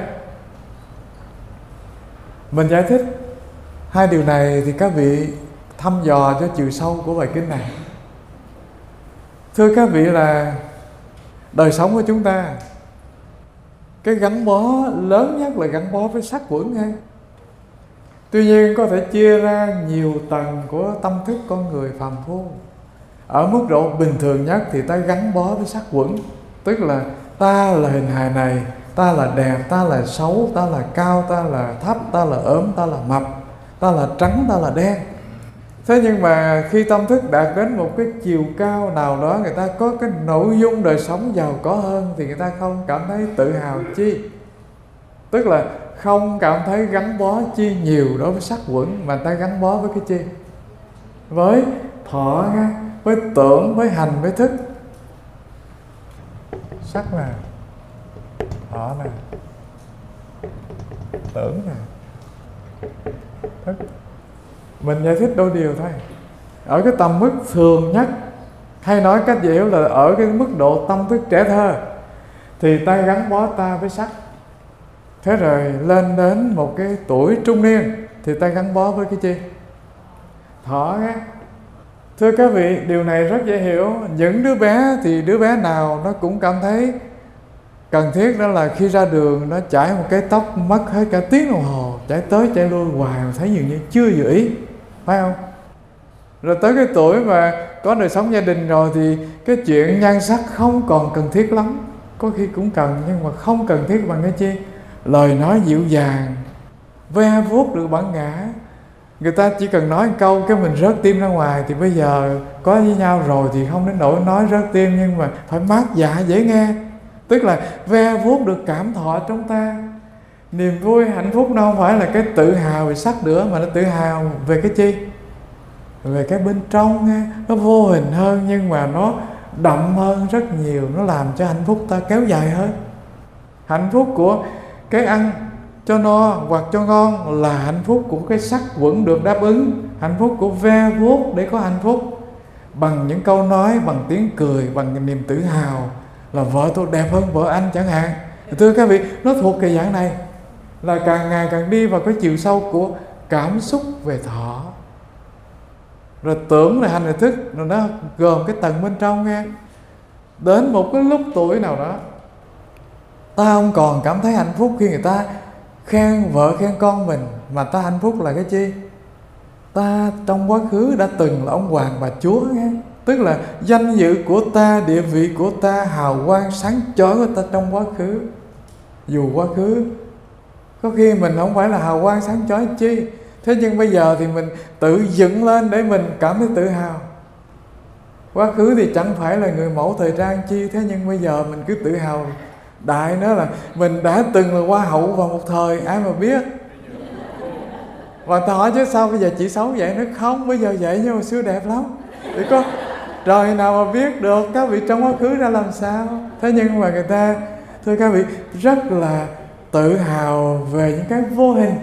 Mình giải thích hai điều này thì các vị thăm dò cho chiều sâu của bài kinh này. Thưa các vị, là đời sống của chúng ta, cái gắn bó lớn nhất là gắn bó với sắc quẩn ha. Tuy nhiên có thể chia ra nhiều tầng của tâm thức con người phàm phu. Ở mức độ bình thường nhất thì ta gắn bó với sắc quẩn, tức là ta là hình hài này, ta là đẹp, ta là xấu, ta là cao, ta là thấp, ta là ốm, ta là mập, ta là trắng, ta là đen. Thế nhưng mà khi tâm thức đạt đến một cái chiều cao nào đó, người ta có cái nội dung đời sống giàu có hơn, thì người ta không cảm thấy tự hào chi, tức là không cảm thấy gắn bó chi nhiều đối với sắc quẩn, mà người ta gắn bó với cái chi? Với thọ, với tưởng, với hành, với thức. Sắc nè, thọ nè, tưởng nè, thức. Mình giải thích đôi điều thôi. Ở cái tầm mức thường nhất, hay nói cách dễ hiểu là ở cái mức độ tâm thức trẻ thơ, thì ta gắn bó ta với sắc. Thế rồi lên đến một cái tuổi trung niên thì ta gắn bó với cái chi? Thọ á. Thưa các vị, điều này rất dễ hiểu. Những đứa bé thì đứa bé nào nó cũng cảm thấy cần thiết, đó là khi ra đường nó chải một cái tóc mất hết cả tiếng đồng hồ, chải tới chải lui hoài mà thấy dường như chưa vừa ý, phải không? Rồi tới cái tuổi mà có đời sống gia đình rồi thì cái chuyện nhan sắc không còn cần thiết lắm. Có khi cũng cần, nhưng mà không cần thiết bằng cái chi? Lời nói dịu dàng, ve vuốt được bản ngã. Người ta chỉ cần nói một câu cái mình rớt tim ra ngoài. Thì bây giờ có với nhau rồi thì không đến nỗi nói rớt tim, nhưng mà phải mát dạ dễ nghe. Tức là ve vuốt được cảm thọ trong ta. Niềm vui, hạnh phúc nó không phải là cái tự hào về sắc nữa, mà nó tự hào về cái chi? Về cái bên trong nghe. Nó vô hình hơn, nhưng mà nó đậm hơn rất nhiều. Nó làm cho hạnh phúc ta kéo dài hơn. Hạnh phúc của cái ăn cho no hoặc cho ngon là hạnh phúc của cái sắc quẩn được đáp ứng. Hạnh phúc của ve vuốt để có hạnh phúc bằng những câu nói, bằng tiếng cười, bằng niềm tự hào là vợ tôi đẹp hơn vợ anh chẳng hạn. Thưa các vị, nó thuộc cái dạng này, là càng ngày càng đi vào cái chiều sâu của cảm xúc về thọ. Rồi tưởng là hành là thức, rồi nó gồm cái tầng bên trong nghe. Đến một cái lúc tuổi nào đó, ta không còn cảm thấy hạnh phúc khi người ta khen vợ khen con mình, mà ta hạnh phúc là cái chi? Ta trong quá khứ đã từng là ông hoàng bà chúa nghe. Tức là danh dự của ta, địa vị của ta, hào quang sáng chói của ta trong quá khứ. Dù quá khứ có khi mình không phải là hào quang sáng chói chi, thế nhưng bây giờ thì mình tự dựng lên để mình cảm thấy tự hào. Quá khứ thì chẳng phải là người mẫu thời trang chi, thế nhưng bây giờ mình cứ tự hào đại nữa là mình đã từng là hoa hậu vào một thời, ai mà biết. Và ta hỏi chứ sao bây giờ chị xấu vậy? Nó không, bây giờ vậy nhưng mà xưa đẹp lắm. Thì có trời nào mà biết được các vị trong quá khứ ra làm sao. Thế nhưng mà người ta, thưa các vị, rất là tự hào về những cái vô hình.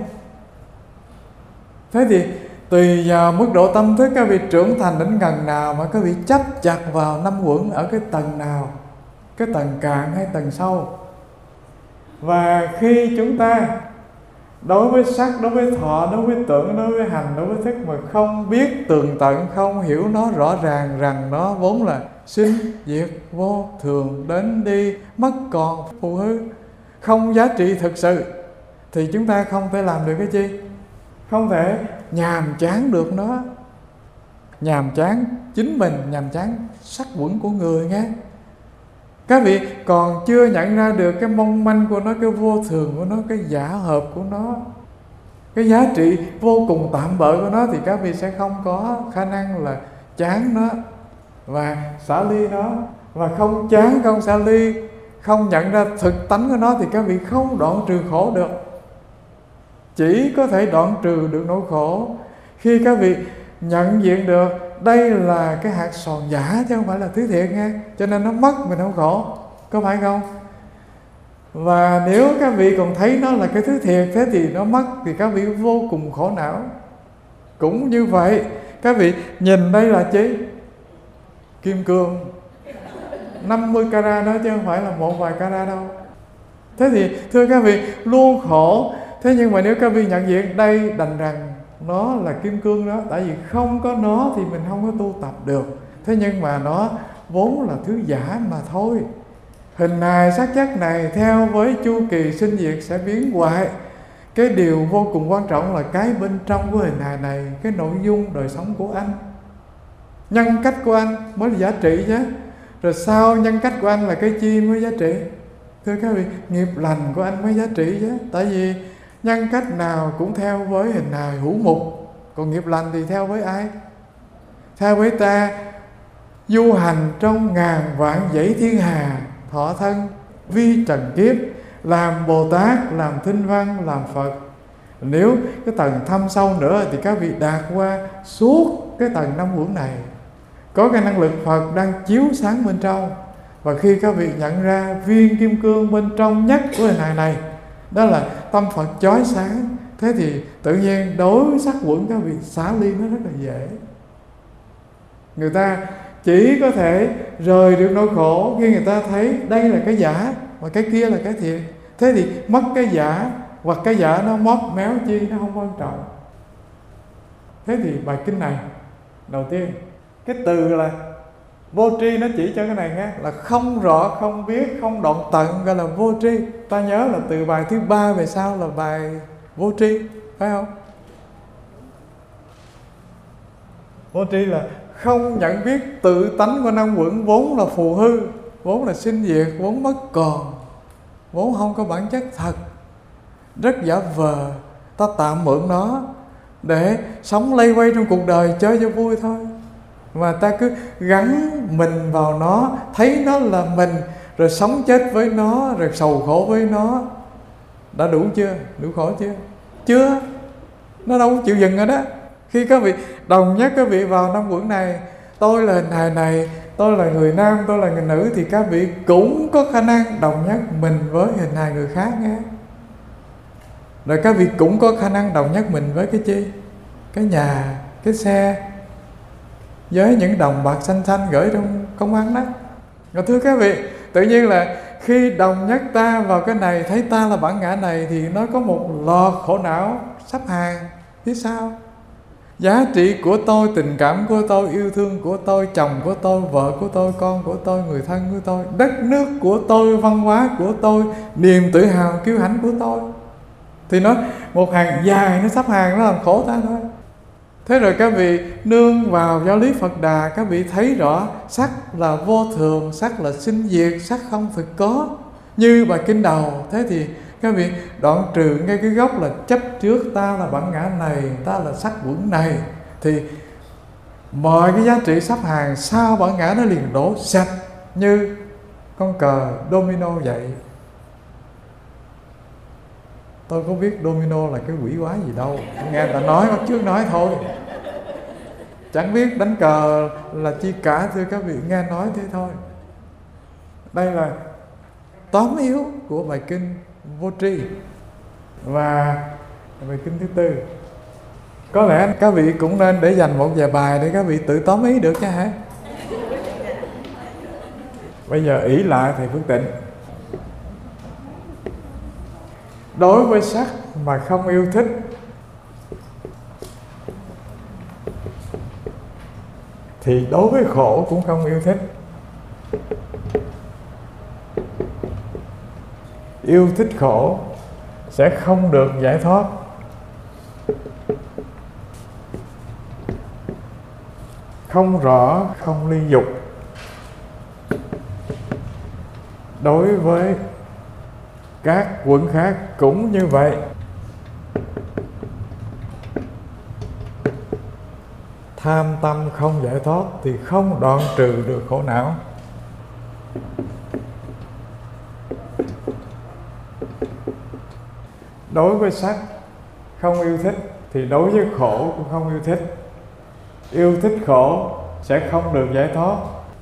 Thế thì tùy vào mức độ tâm thức các vị trưởng thành đến gần nào mà các vị chấp chặt vào năm quẩn ở cái tầng nào, cái tầng cạn hay tầng sâu. Và khi chúng ta đối với sắc, đối với thọ, đối với tưởng, đối với hành, đối với thức mà không biết tường tận, không hiểu nó rõ ràng rằng nó vốn là sinh diệt vô thường, đến đi mất còn phù hư, không giá trị thực sự, thì chúng ta không thể làm được cái chi? Không thể nhàm chán được nó. Nhàm chán chính mình, nhàm chán sắc quẩn của người nghe. Các vị còn chưa nhận ra được cái mong manh của nó, cái vô thường của nó, cái giả hợp của nó, cái giá trị vô cùng tạm bợ của nó, thì các vị sẽ không có khả năng là chán nó và xả ly nó. Và không chán, không xả ly, không nhận ra thực tánh của nó, thì các vị không đoạn trừ khổ được. Chỉ có thể đoạn trừ được nỗi khổ khi các vị nhận diện được đây là cái hạt sòn giả chứ không phải là thứ thiệt nghe. Cho nên nó mất mình không khổ, có phải không? Và nếu các vị còn thấy nó là cái thứ thiệt, thế thì nó mất thì các vị vô cùng khổ não. Cũng như vậy, các vị nhìn đây là chi? Kim cương 50 carat đó chứ không phải là một vài carat đâu. Thế thì thưa các vị, luôn khổ. Thế nhưng mà nếu các vị nhận diện đây đành rằng nó là kim cương đó, tại vì không có nó thì mình không có tu tập được. Thế nhưng mà nó vốn là thứ giả mà thôi. Hình hài sắc chất này theo với chu kỳ sinh diệt sẽ biến hoại. Cái điều vô cùng quan trọng là cái bên trong của hình hài này, cái nội dung đời sống của anh, nhân cách của anh mới là giá trị chứ. Rồi sau nhân cách của anh là cái chi mới giá trị? Thưa các vị, nghiệp lành của anh mới giá trị chứ. Tại vì nhân cách nào cũng theo với hình hài hữu mục, còn nghiệp lành thì theo với ai? Theo với ta du hành trong ngàn vạn dãy thiên hà, thọ thân vi trần kiếp, làm Bồ Tát, làm Thinh Văn, làm Phật. Nếu cái tầng thâm sâu nữa thì các vị đạt qua suốt cái tầng năm uẩn này, có cái năng lực Phật đang chiếu sáng bên trong. Và khi các vị nhận ra viên kim cương bên trong nhất của hình hài này, đó là tâm Phật chói sáng, thế thì tự nhiên đối với sắc uẩn các vị xả ly nó rất là dễ. Người ta chỉ có thể rời được nỗi khổ khi người ta thấy đây là cái giả và cái kia là cái thiệt. Thế thì mất cái giả, hoặc cái giả nó móp méo chi, nó không quan trọng. Thế thì bài kinh này, đầu tiên cái từ là vô tri nó chỉ cho cái này nghe, là không rõ, không biết, không đoạn tận, gọi là vô tri. Ta nhớ là từ bài thứ 3 về sau là bài vô tri, phải không? Vô tri là không nhận biết tự tánh của năm uẩn vốn là phù hư, vốn là sinh diệt, vốn mất còn, vốn không có bản chất thật, rất giả vờ. Ta tạm mượn nó để sống lây quay trong cuộc đời chơi cho vui thôi. Mà ta cứ gắn mình vào nó, thấy nó là mình, rồi sống chết với nó, rồi sầu khổ với nó. Đã đủ chưa? Đủ khổ chưa? Chưa. Nó đâu có chịu dừng rồi đó. Khi các vị đồng nhất các vị vào năm uẩn này, tôi là hình hài này, tôi là người nam, tôi là người nữ, thì các vị cũng có khả năng đồng nhất mình với hình hài người khác nghe. Rồi các vị cũng có khả năng đồng nhất mình với cái chi? Cái nhà, cái xe, với những đồng bạc xanh xanh gửi trong công ăn đó. Rồi thưa các vị, tự nhiên là khi đồng nhất ta vào cái này, thấy ta là bản ngã này, thì nó có một loạt khổ não sắp hàng phía sau. Giá trị của tôi, tình cảm của tôi, yêu thương của tôi, chồng của tôi, vợ của tôi, con của tôi, người thân của tôi, đất nước của tôi, văn hóa của tôi, niềm tự hào kiêu hãnh của tôi. Thì nó một hàng dài, nó sắp hàng, nó làm khổ ta thôi. Thế rồi các vị nương vào giáo lý Phật Đà, các vị thấy rõ sắc là vô thường, sắc là sinh diệt, sắc không thực có, như bài kinh đầu. Thế thì các vị đoạn trừ ngay cái gốc là chấp trước ta là bản ngã này, ta là sắc uẩn này, thì mọi cái giá trị sắp hàng sau bản ngã nó liền đổ sạch như con cờ domino vậy. Tôi có biết domino là cái quỷ quái gì đâu, nghe người ta nói, bắt chước nói thôi, chẳng biết đánh cờ là chi cả. Thưa các vị, nghe nói thế thôi. Đây là tóm yếu của bài kinh vô tri. Và bài kinh thứ tư, có lẽ các vị cũng nên để dành một vài bài để các vị tự tóm ý được chứ hả? Bây giờ ỷ lại thầy Phước Tịnh. Đối với sắc mà không yêu thích, thì đối với khổ cũng không yêu thích. yêu thích khổ sẽ không được giải thoát. Không rõ, không ly dục. Đối với các quẩn khác cũng như vậy. Tham tâm không giải thoát thì không đoạn trừ được khổ não. Đối với sắc không yêu thích thì đối với khổ cũng không yêu thích. Yêu thích khổ sẽ không được giải thoát.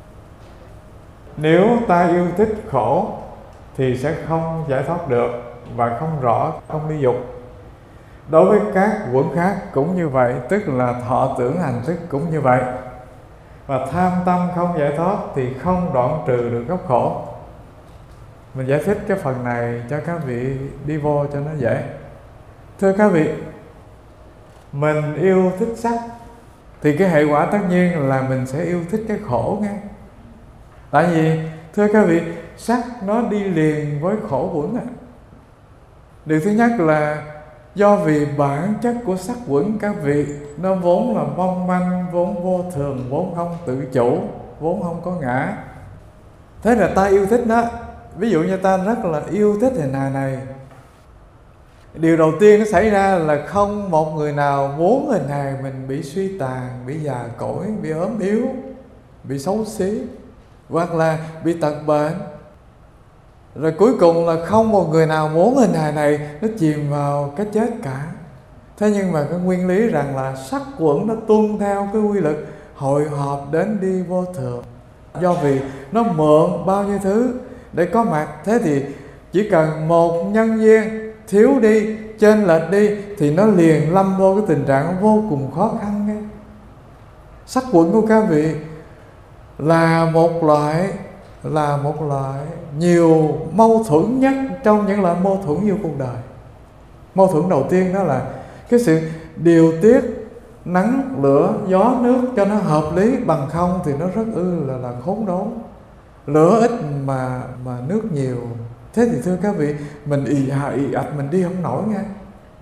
Nếu ta yêu thích khổ thì sẽ không giải thoát được và không rõ, không ly dục. Đối với các quẩn khác cũng như vậy, tức là thọ tưởng hành thức cũng như vậy. Và tham tâm không giải thoát thì không đoạn trừ được gốc khổ. Mình giải thích cái phần này cho các vị đi vô cho nó dễ. Thưa các vị, mình yêu thích sắc thì cái hệ quả tất nhiên là mình sẽ yêu thích cái khổ nghe. Tại vì thưa các vị, sắc nó đi liền với khổ quẩn à. Điều thứ nhất là do vì bản chất của sắc quẩn các vị nó vốn là mong manh, vốn vô thường, vốn không tự chủ, vốn không có ngã. Thế là ta yêu thích nó. Ví dụ như ta rất là yêu thích hình hài này, điều đầu tiên nó xảy ra là không một người nào muốn hình hài mình bị suy tàn, bị già cỗi, bị ốm yếu, bị xấu xí, hoặc là bị tật bệnh. Rồi cuối cùng là không một người nào muốn hình hài này nó chìm vào cái chết cả. Thế nhưng mà cái nguyên lý rằng là sắc quẩn nó tuân theo cái quy luật hội họp đến đi vô thường. Do vì nó mượn bao nhiêu thứ để có mặt. Thế thì chỉ cần một nhân duyên thiếu đi, chênh lệch đi thì nó liền lâm vô cái tình trạng vô cùng khó khăn nghe. Sắc quẩn của các vị là một loại nhiều mâu thuẫn nhất trong những loại mâu thuẫn yêu cuộc đời. Mâu thuẫn đầu tiên đó là cái sự điều tiết nắng, lửa, gió, nước cho nó hợp lý, bằng không thì nó rất là khốn đốn. Lửa ít mà nước nhiều. Thế thì thưa các vị, mình ì ạch mình đi không nổi nghe.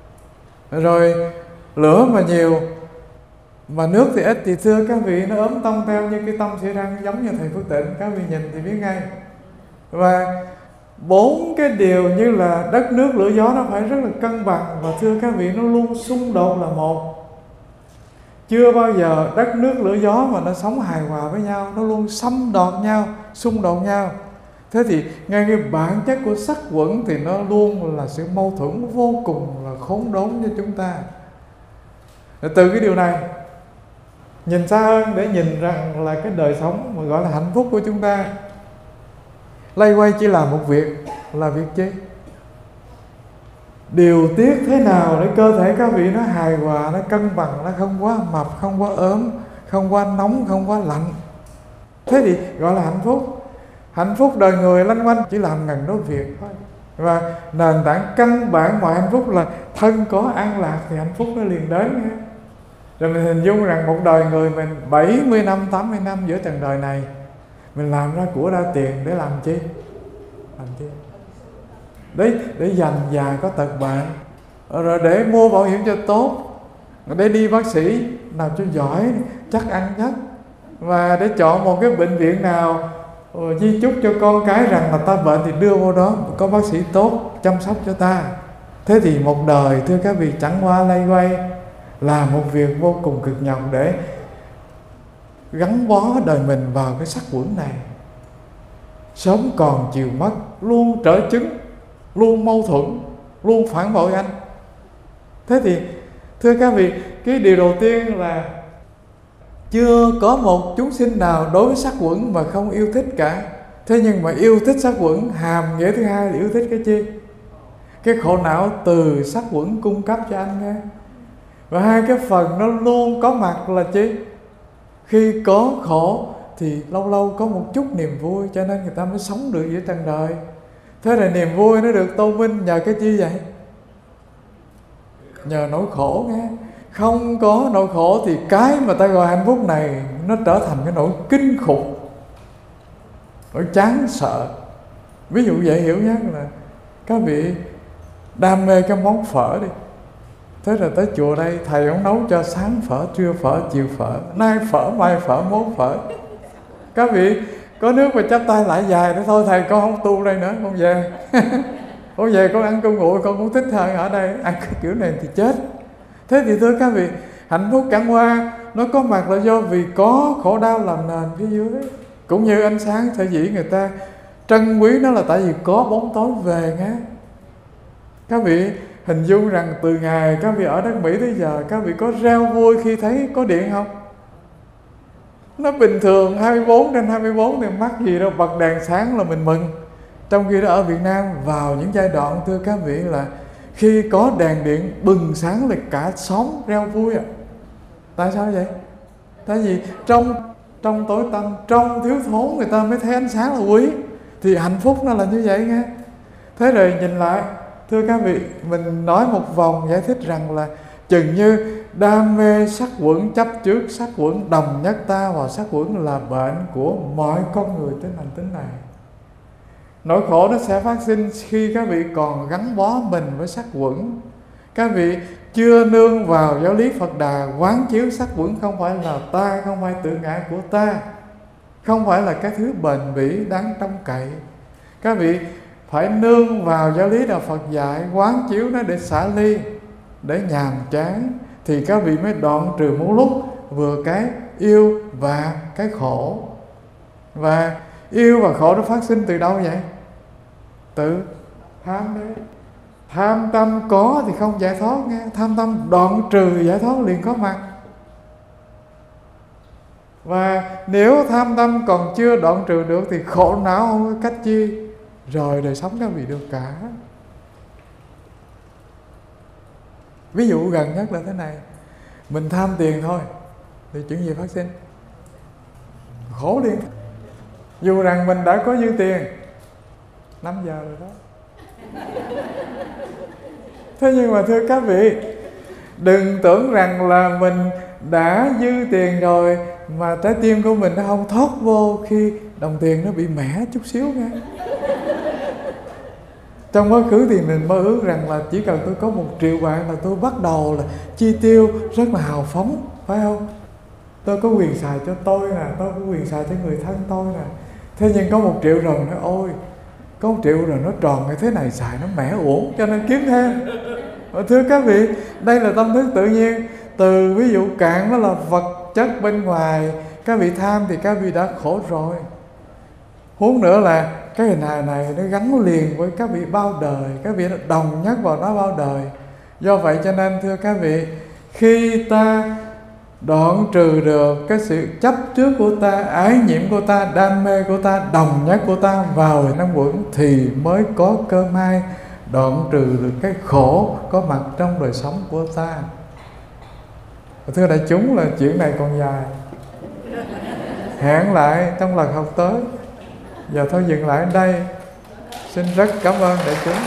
Rồi lửa mà nhiều mà nước thì ít thì thưa các vị, nó ốm tông theo như cái tâm sẽ răng, giống như thầy Phước Tịnh, các vị nhìn thì biết ngay. Và 4 cái điều như là đất, nước, lửa, gió nó phải rất là cân bằng. Và thưa các vị, nó luôn xung đột là một. Chưa bao giờ đất, nước, lửa, gió mà nó sống hài hòa với nhau, nó luôn xâm đọt nhau, xung đột nhau. Thế thì ngay cái bản chất của sắc quẩn thì nó luôn là sự mâu thuẫn vô cùng là khốn đốn cho chúng ta. Từ cái điều này nhìn xa hơn để nhìn rằng là cái đời sống mà gọi là hạnh phúc của chúng ta lay quay chỉ là một việc, là việc chi? Điều tiết thế nào để cơ thể các vị nó hài hòa, nó cân bằng, nó không quá mập, không quá ốm, không quá nóng, không quá lạnh. Thế thì gọi là hạnh phúc. Hạnh phúc đời người lanh quanh chỉ làm ngần đó việc thôi. Và nền tảng căn bản mọi hạnh phúc là thân có an lạc thì hạnh phúc nó liền đến nha. Rồi mình hình dung rằng một đời người mình 70 năm, 80 năm giữa trần đời này, mình làm ra của ra tiền để làm chi? Làm chi? Để dành già có tật bệnh, rồi để mua bảo hiểm cho tốt, để đi bác sĩ nào cho giỏi, chắc ăn nhất, và để chọn một cái bệnh viện nào di chúc cho con cái rằng là ta bệnh thì đưa vô đó có bác sĩ tốt chăm sóc cho ta. Thế thì một đời thưa các vị chẳng qua lay quay là một việc vô cùng cực nhọc để gắn bó đời mình vào cái sắc quẩn này. Sớm còn chiều mất, luôn trở chứng, luôn mâu thuẫn, luôn phản bội anh. Thế thì thưa các vị, cái điều đầu tiên là chưa có một chúng sinh nào đối với sắc quẩn mà không yêu thích cả. Thế nhưng mà yêu thích sắc quẩn hàm nghĩa thứ hai là yêu thích cái chi? Cái khổ não từ sắc quẩn cung cấp cho anh nghe. Và hai cái phần nó luôn có mặt là chi? Khi có khổ thì lâu lâu có một chút niềm vui, cho nên người ta mới sống được giữa trần đời. Thế là niềm vui nó được tôn vinh nhờ cái chi vậy? Nhờ nỗi khổ nghe. Không có nỗi khổ thì cái mà ta gọi hạnh phúc này nó trở thành cái nỗi kinh khủng, nỗi chán sợ. Ví dụ dễ hiểu nhất là Các vị đam mê cái món phở đi. Thế rồi tới chùa đây thầy ông nấu cho sáng phở, trưa phở, chiều phở, nay phở, mai phở, mốt phở. Các vị có nước mà chắp tay lại dài đó thôi, thầy con không tu đây nữa, con về. Con về con ăn con nguội, con cũng thích hơn ở đây, ăn cái kiểu này thì chết. Thế thì thưa các vị, hạnh phúc chẳng qua nó có mặt là do vì có khổ đau làm nền phía dưới. Cũng như ánh sáng sở dĩ người ta trân quý nó là tại vì có bóng tối về nghe. Các vị hình dung rằng từ ngày các vị ở đất Mỹ tới giờ, các vị có reo vui khi thấy có điện không? Nó bình thường 24/24 thì mắc gì đâu, bật đèn sáng là mình mừng. Trong khi đó ở Việt Nam vào những giai đoạn thưa các vị là khi có đèn điện bừng sáng là cả xóm reo vui à. Tại sao vậy? Tại vì trong tối tăm, trong thiếu thốn người ta mới thấy ánh sáng là quý. Thì hạnh phúc nó là như vậy nghe. Thế rồi nhìn lại, thưa các vị, mình nói một vòng giải thích rằng là chừng như đam mê sắc quẩn, chấp trước sắc quẩn đồng nhất ta, và sắc quẩn là bệnh của mọi con người trên hành tinh này. Nỗi khổ nó sẽ phát sinh khi các vị còn gắn bó mình với sắc quẩn. Các vị chưa nương vào giáo lý Phật Đà quán chiếu sắc quẩn không phải là ta, không phải tự ngã của ta, không phải là cái thứ bền bỉ đáng trông cậy. Các vị phải nương vào giáo lý Đạo Phật dạy, quán chiếu nó để xả ly, để nhàm chán, thì các vị mới đoạn trừ một lúc vừa cái yêu và cái khổ. Và yêu và khổ nó phát sinh từ đâu vậy? Từ tham đấy. Tham tâm có thì không giải thoát nghe. Tham tâm đoạn trừ giải thoát liền có mặt. Và nếu tham tâm còn chưa đoạn trừ được thì khổ não không có cách chi, rồi đời sống các vị được cả. Ví dụ gần nhất là thế này, mình tham tiền thôi thì chuyện gì phát sinh? Khổ liền. Dù rằng mình đã có dư tiền 5 giờ rồi đó. Thế nhưng mà thưa các vị, đừng tưởng rằng là mình đã dư tiền rồi mà trái tim của mình nó không thoát vô khi đồng tiền nó bị mẻ chút xíu nghe. Trong quá khứ thì mình mơ ước rằng là chỉ cần tôi có 1 triệu bạc là tôi bắt đầu là chi tiêu rất là hào phóng, phải không? Tôi có quyền xài cho tôi nè, tôi có quyền xài cho người thân tôi nè. Thế nhưng có 1 triệu rồi nó ôi, có 1 triệu rồi nó tròn cái thế này xài nó mẻ uổng, cho nên kiếm thêm. Thưa các vị, đây là tâm thức tự nhiên. Từ ví dụ cạn nó là vật chất bên ngoài, các vị tham thì các vị đã khổ rồi. Huống nữa là cái hình hài này nó gắn liền với các vị bao đời, các vị đã đồng nhất vào nó bao đời. Do vậy cho nên thưa các vị, khi ta đoạn trừ được cái sự chấp trước của ta, ái nhiễm của ta, đam mê của ta, đồng nhất của ta vào năm quẩn, thì mới có cơ may đoạn trừ được cái khổ có mặt trong đời sống của ta. Thưa đại chúng là chuyện này còn dài, hẹn lại trong lần học tới. Giờ thôi dừng lại ở đây. Xin rất cảm ơn đại chúng.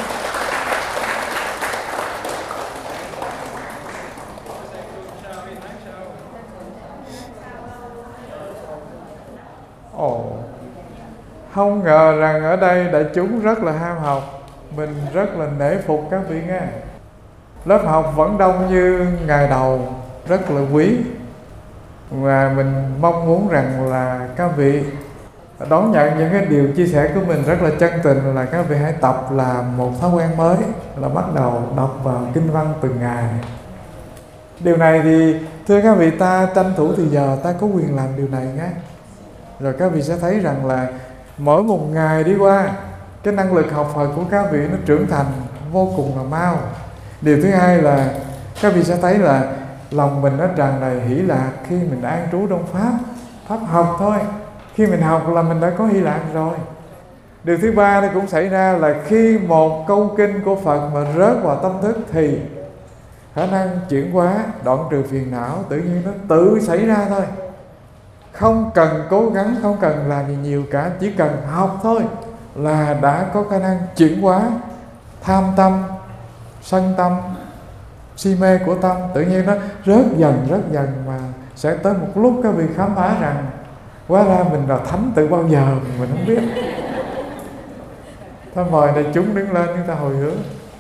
Không ngờ rằng ở đây đại chúng rất là ham học. Mình rất là nể phục các vị nghe. Lớp học vẫn đông như ngày đầu, rất là quý. Và mình mong muốn rằng là các vị đón nhận những cái điều chia sẻ của mình rất là chân tình, là các vị hãy tập làm một thói quen mới, là bắt đầu đọc vào kinh văn từng ngày. Điều này thì thưa các vị, ta tranh thủ thì giờ ta có quyền làm điều này nhé. Rồi các vị sẽ thấy rằng là mỗi một ngày đi qua, cái năng lực học Phật của các vị nó trưởng thành vô cùng là mau. Điều thứ hai là các vị sẽ thấy là lòng mình nó tràn đầy hỷ lạc khi mình an trú trong Pháp. Pháp học thôi, khi mình học là mình đã có hỷ lạc rồi. Điều thứ ba nó cũng xảy ra là khi một câu kinh của Phật mà rớt vào tâm thức thì khả năng chuyển hóa, đoạn trừ phiền não tự nhiên nó tự xảy ra thôi. Không cần cố gắng, không cần làm gì nhiều cả, chỉ cần học thôi là đã có khả năng chuyển hóa tham tâm, sân tâm, si mê của tâm. Tự nhiên nó rớt dần mà sẽ tới một lúc các vị khám phá rằng hóa ra mình là thánh từ bao giờ mình không biết. Ta mời đại chúng đứng lên, chúng ta hồi hướng.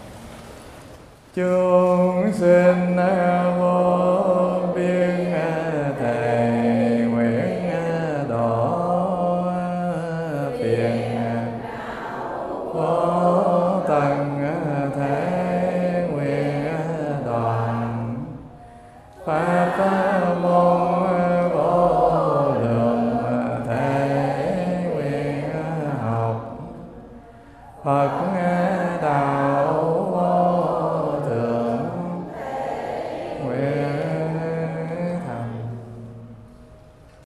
Chúng sinh vô biên thệ nguyện độ phiền vô tận thế nguyện đoàn pháp môn vô lượng thể nguyện học Phật